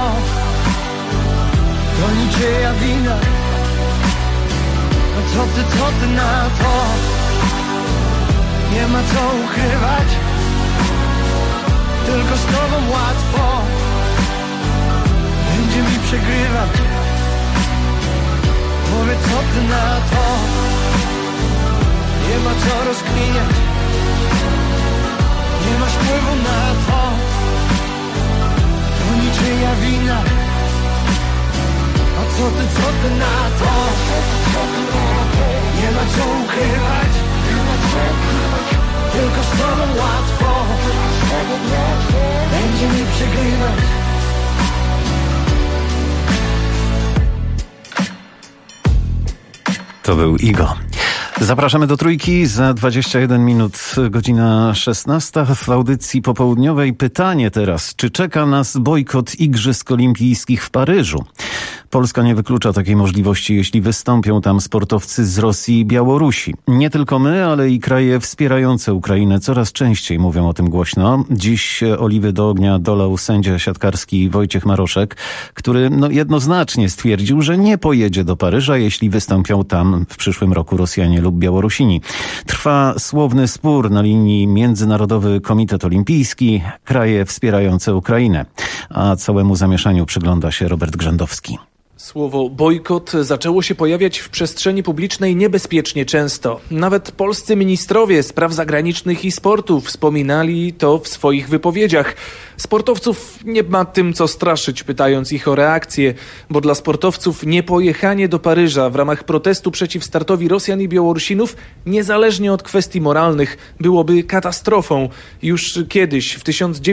To niczyja wina. No co ty na to? Nie ma co ukrywać, tylko z tobą łatwo będzie mi przegrywać. Powiedz, co ty na to? Nie ma co rozkminiać, nie masz wpływu na to. To niczyja wina. A co ty na to? Nie ma co ukrywać, każe mi przegrywać. To był Igo. Zapraszamy do Trójki. Za 21 minut, godzina 16. W audycji popołudniowej pytanie teraz. Czy czeka nas bojkot Igrzysk Olimpijskich w Paryżu? Polska nie wyklucza takiej możliwości, jeśli wystąpią tam sportowcy z Rosji i Białorusi. Nie tylko my, ale i kraje wspierające Ukrainę coraz częściej mówią o tym głośno. Dziś oliwy do ognia dolał sędzia siatkarski Wojciech Maroszek, który jednoznacznie stwierdził, że nie pojedzie do Paryża, jeśli wystąpią tam w przyszłym roku Rosjanie lub Białorusini. Trwa słowny spór na linii Międzynarodowy Komitet Olimpijski, kraje wspierające Ukrainę. A całemu zamieszaniu przygląda się Robert Grzędowski. Słowo bojkot zaczęło się pojawiać w przestrzeni publicznej niebezpiecznie często. Nawet polscy ministrowie spraw zagranicznych i sportu wspominali to w swoich wypowiedziach. Sportowców nie ma tym co straszyć, pytając ich o reakcję, bo dla sportowców niepojechanie do Paryża w ramach protestu przeciw startowi Rosjan i Białorusinów, niezależnie od kwestii moralnych, byłoby katastrofą. Już kiedyś, w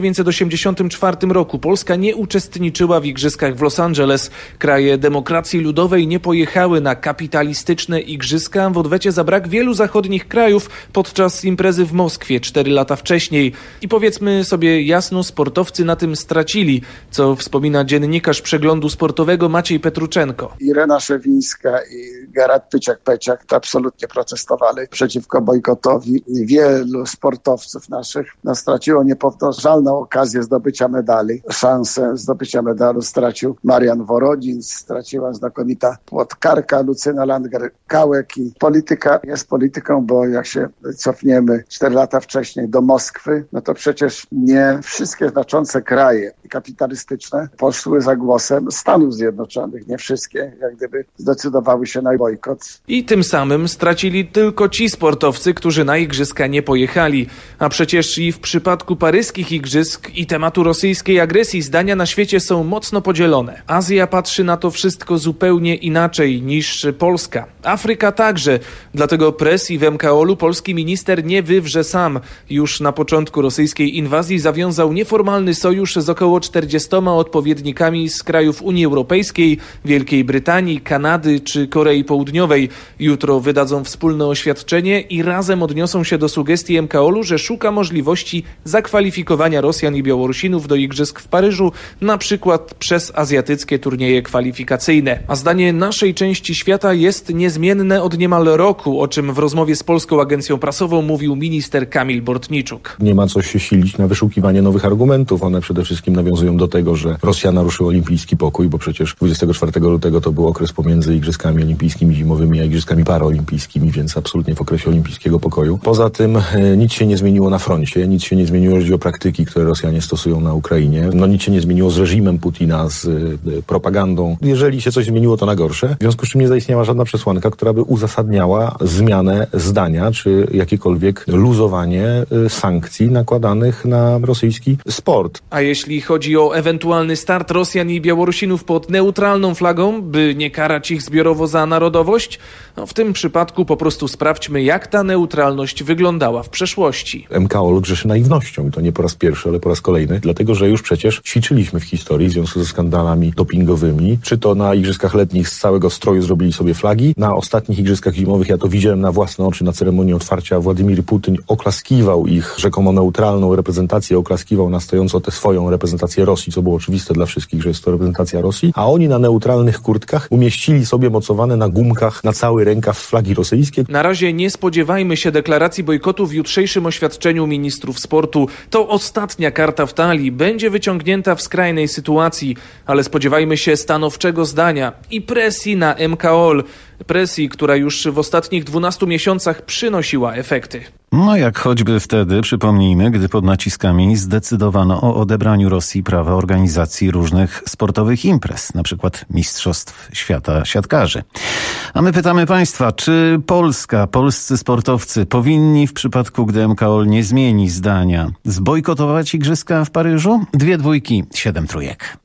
1984 roku, Polska nie uczestniczyła w igrzyskach w Los Angeles. Kraje demokracji ludowej nie pojechały na kapitalistyczne igrzyska w odwecie za brak wielu zachodnich krajów podczas imprezy w Moskwie 4 lata wcześniej. I powiedzmy sobie jasno, sportowcy na tym stracili, co wspomina dziennikarz Przeglądu Sportowego Maciej Petruczenko. Irena Szewińska i Gerard Pyciak absolutnie protestowali przeciwko bojkotowi. Wielu sportowców naszych straciło niepowtarzalną okazję zdobycia medali. Szansę zdobycia medalu stracił Marian Worodin, straciła znakomita płotkarka Lucyna Landger-Kałek. I polityka jest polityką, bo jak się cofniemy 4 lata wcześniej do Moskwy, no to przecież nie wszystkie znaczące kraje kapitalistyczne poszły za głosem Stanów Zjednoczonych. Nie wszystkie, jak gdyby zdecydowały się na bojkot. I tym samym stracili tylko ci sportowcy, którzy na igrzyska nie pojechali. A przecież i w przypadku paryskich igrzysk i tematu rosyjskiej agresji zdania na świecie są mocno podzielone. Azja patrzy na to wszystko zupełnie inaczej niż Polska. Afryka także. Dlatego presji w MKOL-u polski minister nie wywrze sam. Już na początku rosyjskiej inwazji zawiązał nieformalny sojusz z około 40 odpowiednikami z krajów Unii Europejskiej, Wielkiej Brytanii, Kanady czy Korei Południowej. Jutro wydadzą wspólne oświadczenie i razem odniosą się do sugestii MKOL-u, że szuka możliwości zakwalifikowania Rosjan i Białorusinów do igrzysk w Paryżu, na przykład przez azjatyckie turnieje kwalifikacyjne. A zdanie naszej części świata jest niezmienne od niemal roku, o czym w rozmowie z Polską Agencją Prasową mówił minister Kamil Bortniczuk. Nie ma co się silić na wyszukiwanie nowych argumentów. One przede wszystkim nawiązują do tego, że Rosja naruszyła olimpijski pokój, bo przecież 24 lutego to był okres pomiędzy igrzyskami olimpijskimi zimowymi a igrzyskami paraolimpijskimi, więc absolutnie w okresie olimpijskiego pokoju. Poza tym nic się nie zmieniło na froncie, nic się nie zmieniło, jeżeli chodzi o praktyki, które Rosjanie stosują na Ukrainie. Nic się nie zmieniło z reżimem Putina, z propagandą. Jeżeli się coś zmieniło, to na gorsze. W związku z czym nie zaistniała żadna przesłanka, która by uzasadniała zmianę zdania, czy jakiekolwiek luzowanie sankcji nakładanych na rosyjski sport. A jeśli chodzi o ewentualny start Rosjan i Białorusinów pod neutralną flagą, by nie karać ich zbiorowo za narodowość, w tym przypadku po prostu sprawdźmy, jak ta neutralność wyglądała w przeszłości. MKOL grzeszy naiwnością i to nie po raz pierwszy, ale po raz kolejny, dlatego że już przecież ćwiczyliśmy w historii w związku ze skandalami dopingowymi, czy to na igrzyskach letnich z całego stroju zrobili sobie flagi, na ostatnich igrzyskach zimowych, ja to widziałem na własne oczy na ceremonii otwarcia, Władimir Putin oklaskiwał ich rzekomo neutralną reprezentację, oklaskiwał na stojąco tę swoją reprezentację Rosji, co było oczywiste dla wszystkich, że jest to reprezentacja Rosji, a oni na neutralnych kurtkach umieścili sobie mocowane na gumkach na cały rękaw flagi rosyjskie. Na razie nie spodziewajmy się deklaracji bojkotu w jutrzejszym oświadczeniu ministrów sportu. To ostatnia karta w talii, będzie wyciągnięta w skrajnej sytuacji, ale spodziewajmy się stanowczego zdania i presji na MKOL. Presji, która już w ostatnich 12 miesiącach przynosiła efekty. No jak choćby wtedy, przypomnijmy, gdy pod naciskami zdecydowano o odebraniu Rosji prawa organizacji różnych sportowych imprez, na przykład Mistrzostw Świata Siatkarzy. A my pytamy Państwa, czy polscy sportowcy powinni w przypadku, gdy MKOL nie zmieni zdania, zbojkotować igrzyska w Paryżu? 2 dwójki, 7 trójek.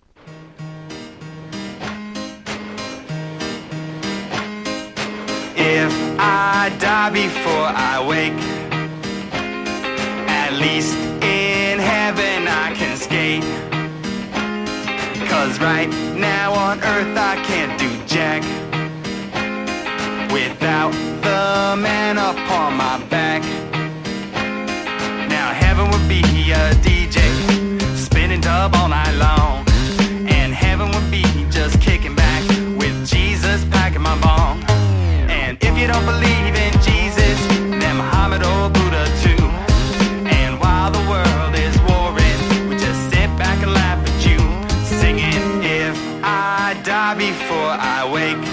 If I die before I wake, at least in heaven I can skate right now on earth I can't do jack without the man upon my back. Now heaven would be a DJ spinning dub all night long, and heaven would be just kicking back with Jesus packing my bong. And if you don't believe in Jesus, then Muhammad or Buddha too. And while the world is warring, we just sit back and laugh at you, singing, if I die before I wake,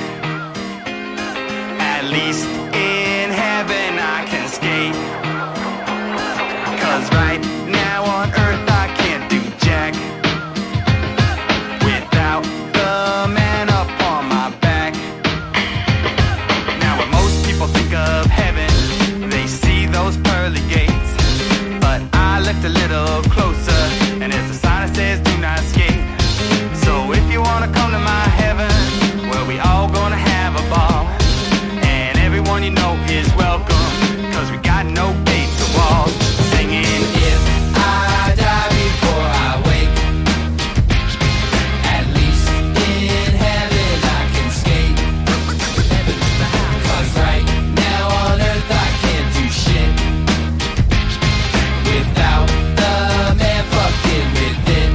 at least in heaven I can skate. 'Cause right now on earth I can't do jack without the man upon my back. Now when most people think of heaven, they see those pearly gates, but I looked a little closer, and there's a sign that says do not skate. So if you wanna come to my heaven, well, we all gonna have a ball, and everyone you know is welcome, 'cause we got no gates or walls. Singing, if I die before I wake, at least in heaven I can skate. 'Cause right now on earth I can't do shit without the man fucking with it.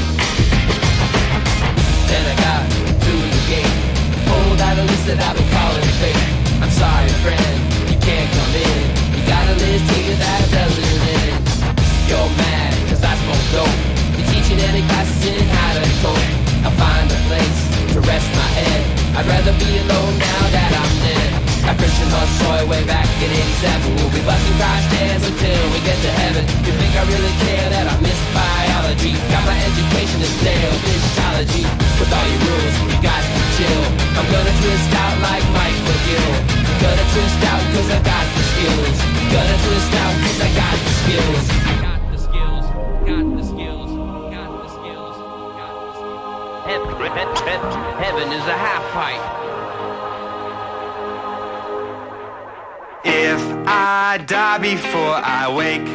Then I got to the gate, pulled out a list that I've been calling fake. I'm sorry friend, you can't come in. You got a list here that doesn't end. You're mad, 'cause I smoke dope. You're teaching any classes in how to cope. I'll find a place to rest my head. I'd rather be alone now that I'm dead. I Christian Hussoy way back in 87. We'll be busting crash stands until we get to heaven. You think I really care that I missed biology? Got my education in stale physiology. With all your rules, you got to chill. I'm gonna twist out like Mike McGill. Gonna twist out 'cause I got the skills. Gonna twist out 'cause I got the skills. Got the skills, got the skills, got the skills, got the skills. Heaven is a half pipe. If I die before I wake,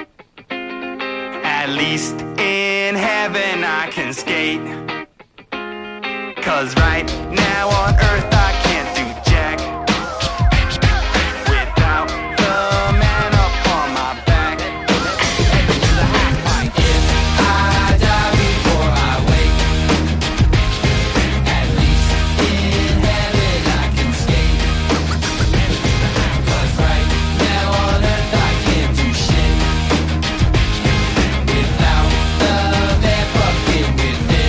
at least in heaven I can skate. 'Cause right now on earth I can't do jack without the man upon my back. Heaven is a half pipe. If I die before I wake, at least in heaven I can skate. 'Cause right now on earth I can't do shit without the man fucking with it.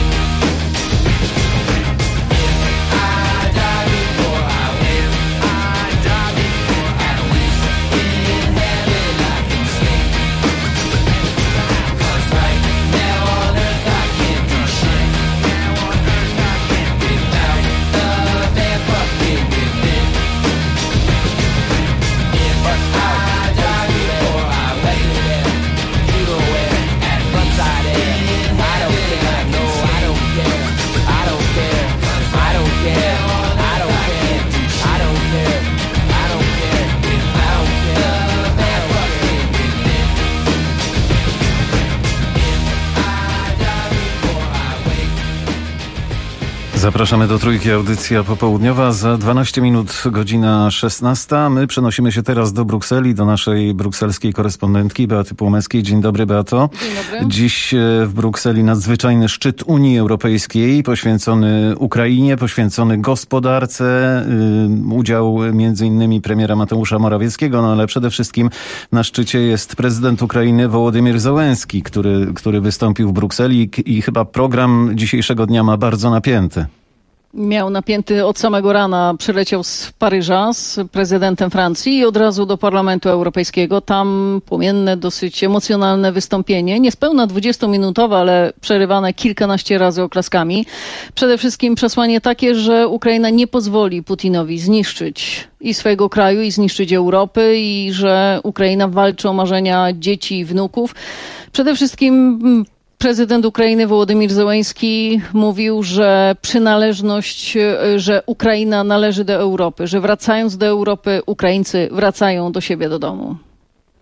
Zapraszamy do Trójki, audycja popołudniowa. Za 12 minut godzina 16. My przenosimy się teraz do Brukseli, do naszej brukselskiej korespondentki Beaty Płomeckiej. Dzień dobry, Beato. Dzień dobry. Dziś w Brukseli nadzwyczajny szczyt Unii Europejskiej poświęcony Ukrainie, poświęcony gospodarce. Udział m.in. premiera Mateusza Morawieckiego, no ale przede wszystkim na szczycie jest prezydent Ukrainy Wołodymyr Zełenski, który wystąpił w Brukseli i chyba program dzisiejszego dnia ma bardzo napięty. Miał napięty od samego rana, przyleciał z Paryża z prezydentem Francji i od razu do Parlamentu Europejskiego. Tam płomienne, dosyć emocjonalne wystąpienie, niespełna 20-minutowe, ale przerywane kilkanaście razy oklaskami. Przede wszystkim przesłanie takie, że Ukraina nie pozwoli Putinowi zniszczyć i swojego kraju, i zniszczyć Europy, i że Ukraina walczy o marzenia dzieci i wnuków. Przede wszystkim prezydent Ukrainy Wołodymyr Zełenski mówił, że że Ukraina należy do Europy, że wracając do Europy Ukraińcy wracają do siebie do domu.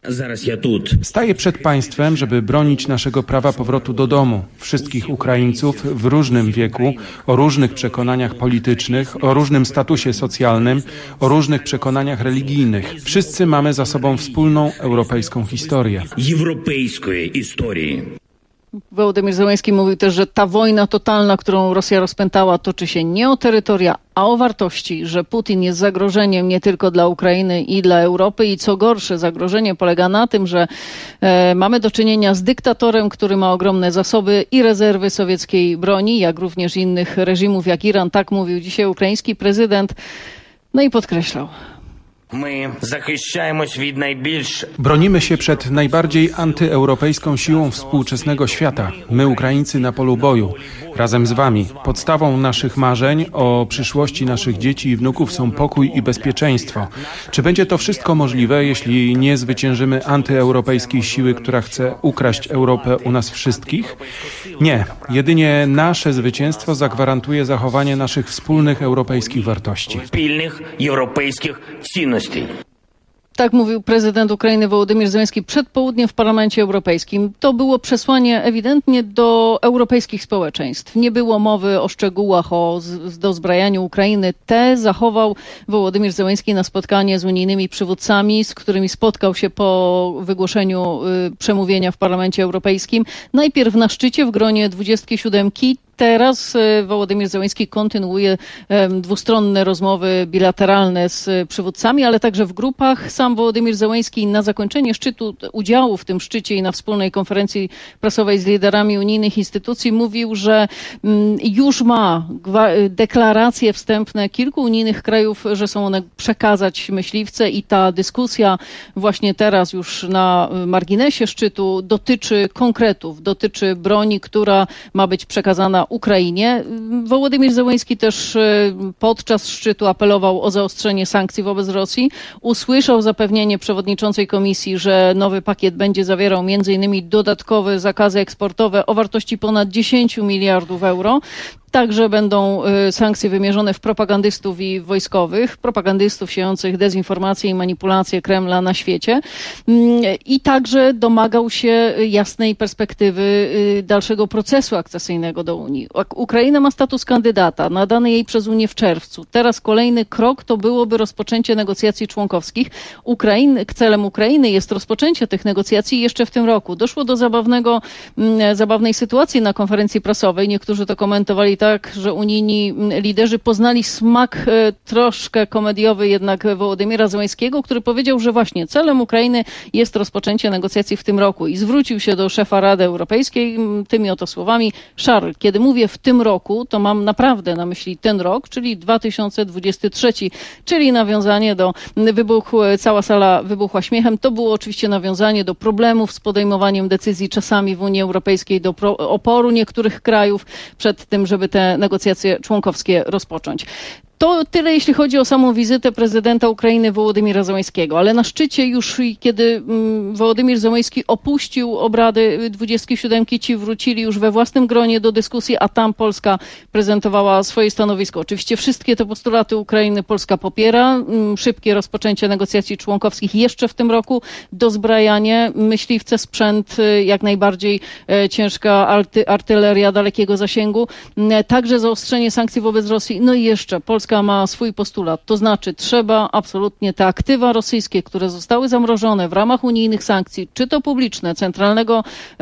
Staję przed państwem, żeby bronić naszego prawa powrotu do domu. Wszystkich Ukraińców w różnym wieku, o różnych przekonaniach politycznych, o różnym statusie socjalnym, o różnych przekonaniach religijnych. Wszyscy mamy za sobą wspólną europejską historię. Wołodymyr Zełenski mówił też, że ta wojna totalna, którą Rosja rozpętała, toczy się nie o terytoria, a o wartości, że Putin jest zagrożeniem nie tylko dla Ukrainy i dla Europy i co gorsze, zagrożenie polega na tym, że mamy do czynienia z dyktatorem, który ma ogromne zasoby i rezerwy sowieckiej broni, jak również innych reżimów jak Iran. Tak mówił dzisiaj ukraiński prezydent. No i podkreślał. Bronimy się przed najbardziej antyeuropejską siłą współczesnego świata. My, Ukraińcy, na polu boju. Razem z wami. Podstawą naszych marzeń o przyszłości naszych dzieci i wnuków są pokój i bezpieczeństwo. Czy będzie to wszystko możliwe, jeśli nie zwyciężymy antyeuropejskiej siły, która chce ukraść Europę u nas wszystkich? Nie. Jedynie nasze zwycięstwo zagwarantuje zachowanie naszych wspólnych europejskich wartości. Tak mówił prezydent Ukrainy Wołodymyr Zełenski przed południem w Parlamencie Europejskim. To było przesłanie ewidentnie do europejskich społeczeństw. Nie było mowy o szczegółach, o dozbrajaniu Ukrainy. Te zachował Wołodymyr Zełenski na spotkanie z unijnymi przywódcami, z którymi spotkał się po wygłoszeniu przemówienia w Parlamencie Europejskim. Najpierw na szczycie w gronie 27. Teraz Wołodymyr Zełenski kontynuuje dwustronne rozmowy bilateralne z przywódcami, ale także w grupach. Sam Wołodymyr Zełenski na zakończenie szczytu, udziału w tym szczycie i na wspólnej konferencji prasowej z liderami unijnych instytucji mówił, że już ma deklaracje wstępne kilku unijnych krajów, że są one przekazać myśliwce i ta dyskusja właśnie teraz już na marginesie szczytu dotyczy konkretów, dotyczy broni, która ma być przekazana Ukrainie. Wołodymyr Zełenski też podczas szczytu apelował o zaostrzenie sankcji wobec Rosji. Usłyszał zapewnienie przewodniczącej komisji, że nowy pakiet będzie zawierał m.in. dodatkowe zakazy eksportowe o wartości ponad 10 miliardów euro. Także będą sankcje wymierzone w propagandystów i wojskowych, propagandystów siejących dezinformację i manipulację Kremla na świecie. I także domagał się jasnej perspektywy dalszego procesu akcesyjnego do Unii. Ukraina ma status kandydata, nadany jej przez Unię w czerwcu. Teraz kolejny krok to byłoby rozpoczęcie negocjacji członkowskich. Celem Ukrainy jest rozpoczęcie tych negocjacji jeszcze w tym roku. Doszło do zabawnej sytuacji na konferencji prasowej. Niektórzy to komentowali tak, że unijni liderzy poznali smak troszkę komediowy jednak Wołodymyra Zełenskiego, który powiedział, że właśnie celem Ukrainy jest rozpoczęcie negocjacji w tym roku i zwrócił się do szefa Rady Europejskiej tymi oto słowami: Charles, kiedy mówię w tym roku, to mam naprawdę na myśli ten rok, czyli 2023, czyli nawiązanie do cała sala wybuchła śmiechem. To było oczywiście nawiązanie do problemów z podejmowaniem decyzji czasami w Unii Europejskiej, do oporu niektórych krajów przed tym, żeby te negocjacje członkowskie rozpocząć. To tyle, jeśli chodzi o samą wizytę prezydenta Ukrainy Wołodymyra Zełenskiego, ale na szczycie już kiedy Wołodymyr Zełenski opuścił obrady 27, ci wrócili już we własnym gronie do dyskusji, a tam Polska prezentowała swoje stanowisko. Oczywiście wszystkie te postulaty Ukrainy Polska popiera. Szybkie rozpoczęcie negocjacji członkowskich jeszcze w tym roku, dozbrajanie, myśliwce, sprzęt, jak najbardziej ciężka artyleria dalekiego zasięgu, także zaostrzenie sankcji wobec Rosji. No i jeszcze Polska ma swój postulat, to znaczy trzeba absolutnie te aktywa rosyjskie, które zostały zamrożone w ramach unijnych sankcji, czy to publiczne, Centralnego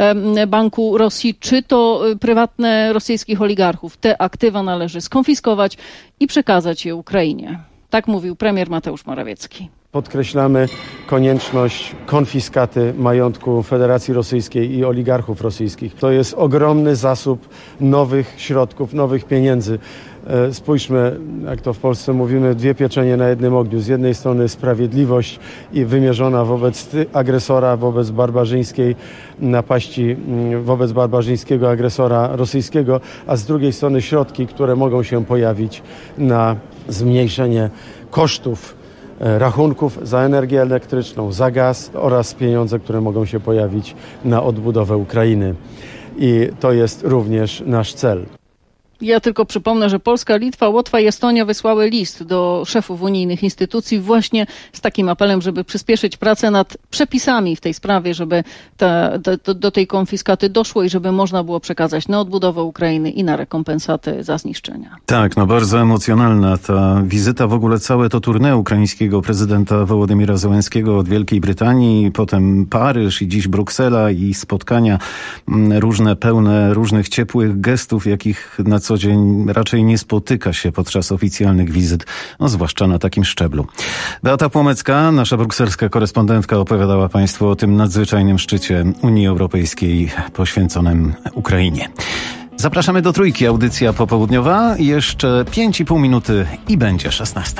Banku Rosji, czy to prywatne rosyjskich oligarchów, te aktywa należy skonfiskować i przekazać je Ukrainie. Tak mówił premier Mateusz Morawiecki. Podkreślamy konieczność konfiskaty majątku Federacji Rosyjskiej i oligarchów rosyjskich. To jest ogromny zasób nowych środków, nowych pieniędzy. Spójrzmy, jak to w Polsce mówimy, dwie pieczenie na jednym ogniu. Z jednej strony sprawiedliwość i wymierzona wobec agresora, wobec barbarzyńskiej napaści, wobec barbarzyńskiego agresora rosyjskiego, a z drugiej strony środki, które mogą się pojawić na zmniejszenie kosztów rachunków za energię elektryczną, za gaz oraz pieniądze, które mogą się pojawić na odbudowę Ukrainy. I to jest również nasz cel. Ja tylko przypomnę, że Polska, Litwa, Łotwa i Estonia wysłały list do szefów unijnych instytucji właśnie z takim apelem, żeby przyspieszyć pracę nad przepisami w tej sprawie, żeby do tej konfiskaty doszło i żeby można było przekazać na odbudowę Ukrainy i na rekompensaty za zniszczenia. Tak, bardzo emocjonalna ta wizyta, w ogóle całe to tournée ukraińskiego prezydenta Wołodymyra Zełenskiego od Wielkiej Brytanii, potem Paryż i dziś Bruksela i spotkania różne, pełne różnych ciepłych gestów, jakich na co dzień raczej nie spotyka się podczas oficjalnych wizyt, zwłaszcza na takim szczeblu. Beata Płomecka, nasza brukselska korespondentka, opowiadała Państwu o tym nadzwyczajnym szczycie Unii Europejskiej poświęconym Ukrainie. Zapraszamy do Trójki, audycja popołudniowa. Jeszcze 5,5 minuty i będzie 16.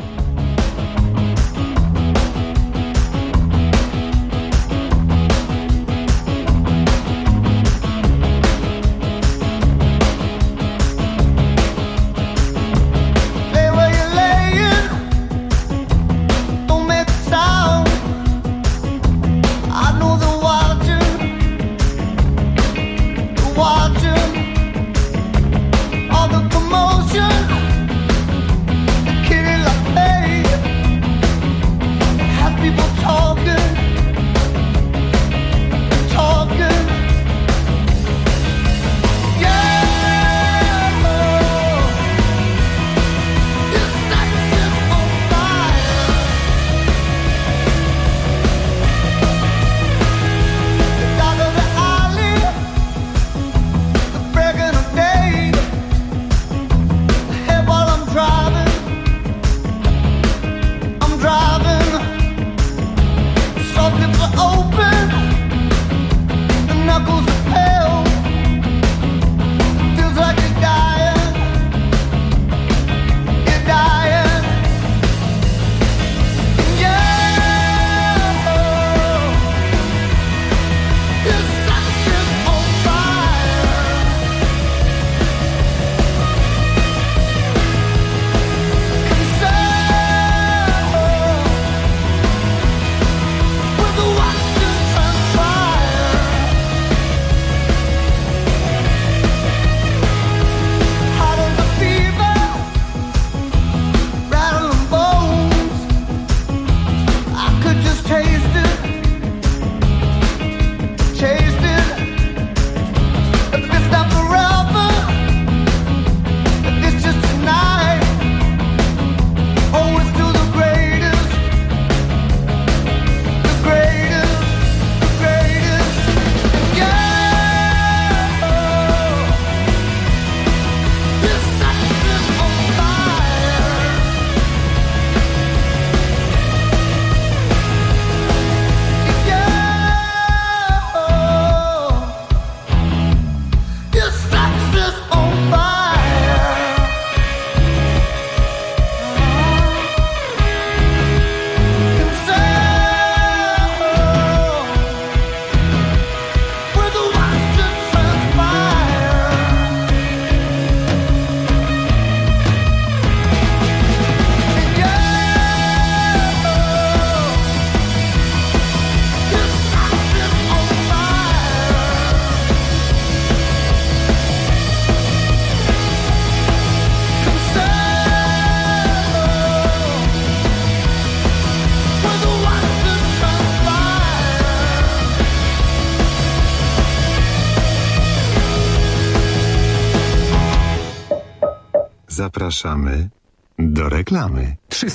Zapraszamy do reklamy.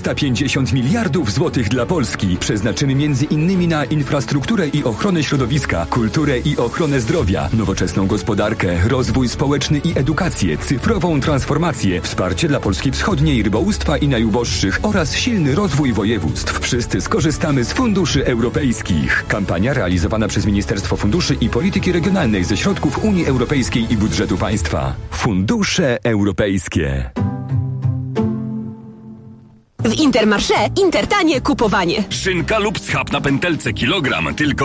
350 miliardów złotych dla Polski przeznaczymy między innymi na infrastrukturę i ochronę środowiska, kulturę i ochronę zdrowia, nowoczesną gospodarkę, rozwój społeczny i edukację, cyfrową transformację, wsparcie dla Polski Wschodniej, rybołówstwa i najuboższych oraz silny rozwój województw. Wszyscy skorzystamy z funduszy europejskich. Kampania realizowana przez Ministerstwo Funduszy i Polityki Regionalnej ze środków Unii Europejskiej i budżetu państwa. Fundusze europejskie. W Intermarché Intertanie kupowanie. Szynka lub schab na pętelce kilogram tylko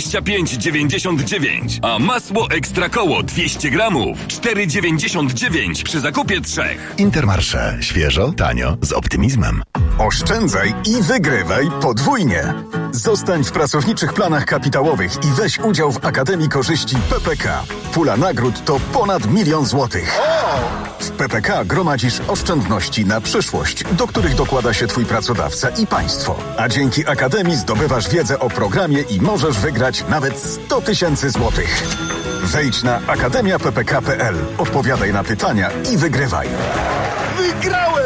25,99. A masło ekstra koło 200 gramów 4,99 przy zakupie 3. Intermarché. Świeżo, tanio, z optymizmem. Oszczędzaj i wygrywaj podwójnie. Zostań w pracowniczych planach kapitałowych i weź udział w Akademii Korzyści PPK. Pula nagród to ponad 1 000 000 złotych. W PPK gromadzisz oszczędności na przyszłość, do których dokłada się Twój pracodawca i państwo. A dzięki Akademii zdobywasz wiedzę o programie i możesz wygrać nawet 100 000 złotych. Wejdź na akademiappk.pl, odpowiadaj na pytania i wygrywaj. Wygrałem!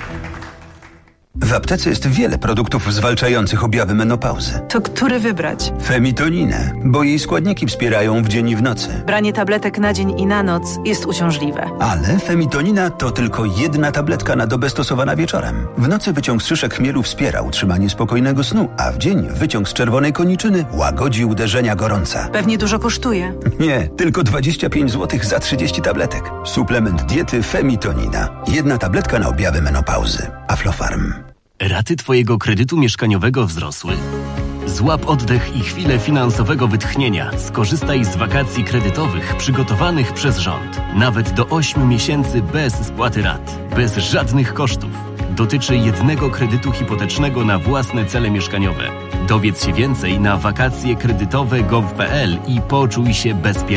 W aptece jest wiele produktów zwalczających objawy menopauzy. To który wybrać? Femitoninę, bo jej składniki wspierają w dzień i w nocy. Branie tabletek na dzień i na noc jest uciążliwe. Ale femitonina to tylko 1 tabletka na dobę stosowana wieczorem. W nocy wyciąg z szyszek chmielu wspiera utrzymanie spokojnego snu, a w dzień wyciąg z czerwonej koniczyny łagodzi uderzenia gorąca. Pewnie dużo kosztuje. Nie, tylko 25 zł za 30 tabletek. Suplement diety Femitonina. 1 tabletka na objawy menopauzy. Aflofarm. Raty Twojego kredytu mieszkaniowego wzrosły? Złap oddech i chwilę finansowego wytchnienia. Skorzystaj z wakacji kredytowych przygotowanych przez rząd. Nawet do 8 miesięcy bez spłaty rat. Bez żadnych kosztów. Dotyczy jednego kredytu hipotecznego na własne cele mieszkaniowe. Dowiedz się więcej na wakacjekredytowe.gov.pl i poczuj się bezpiecznie.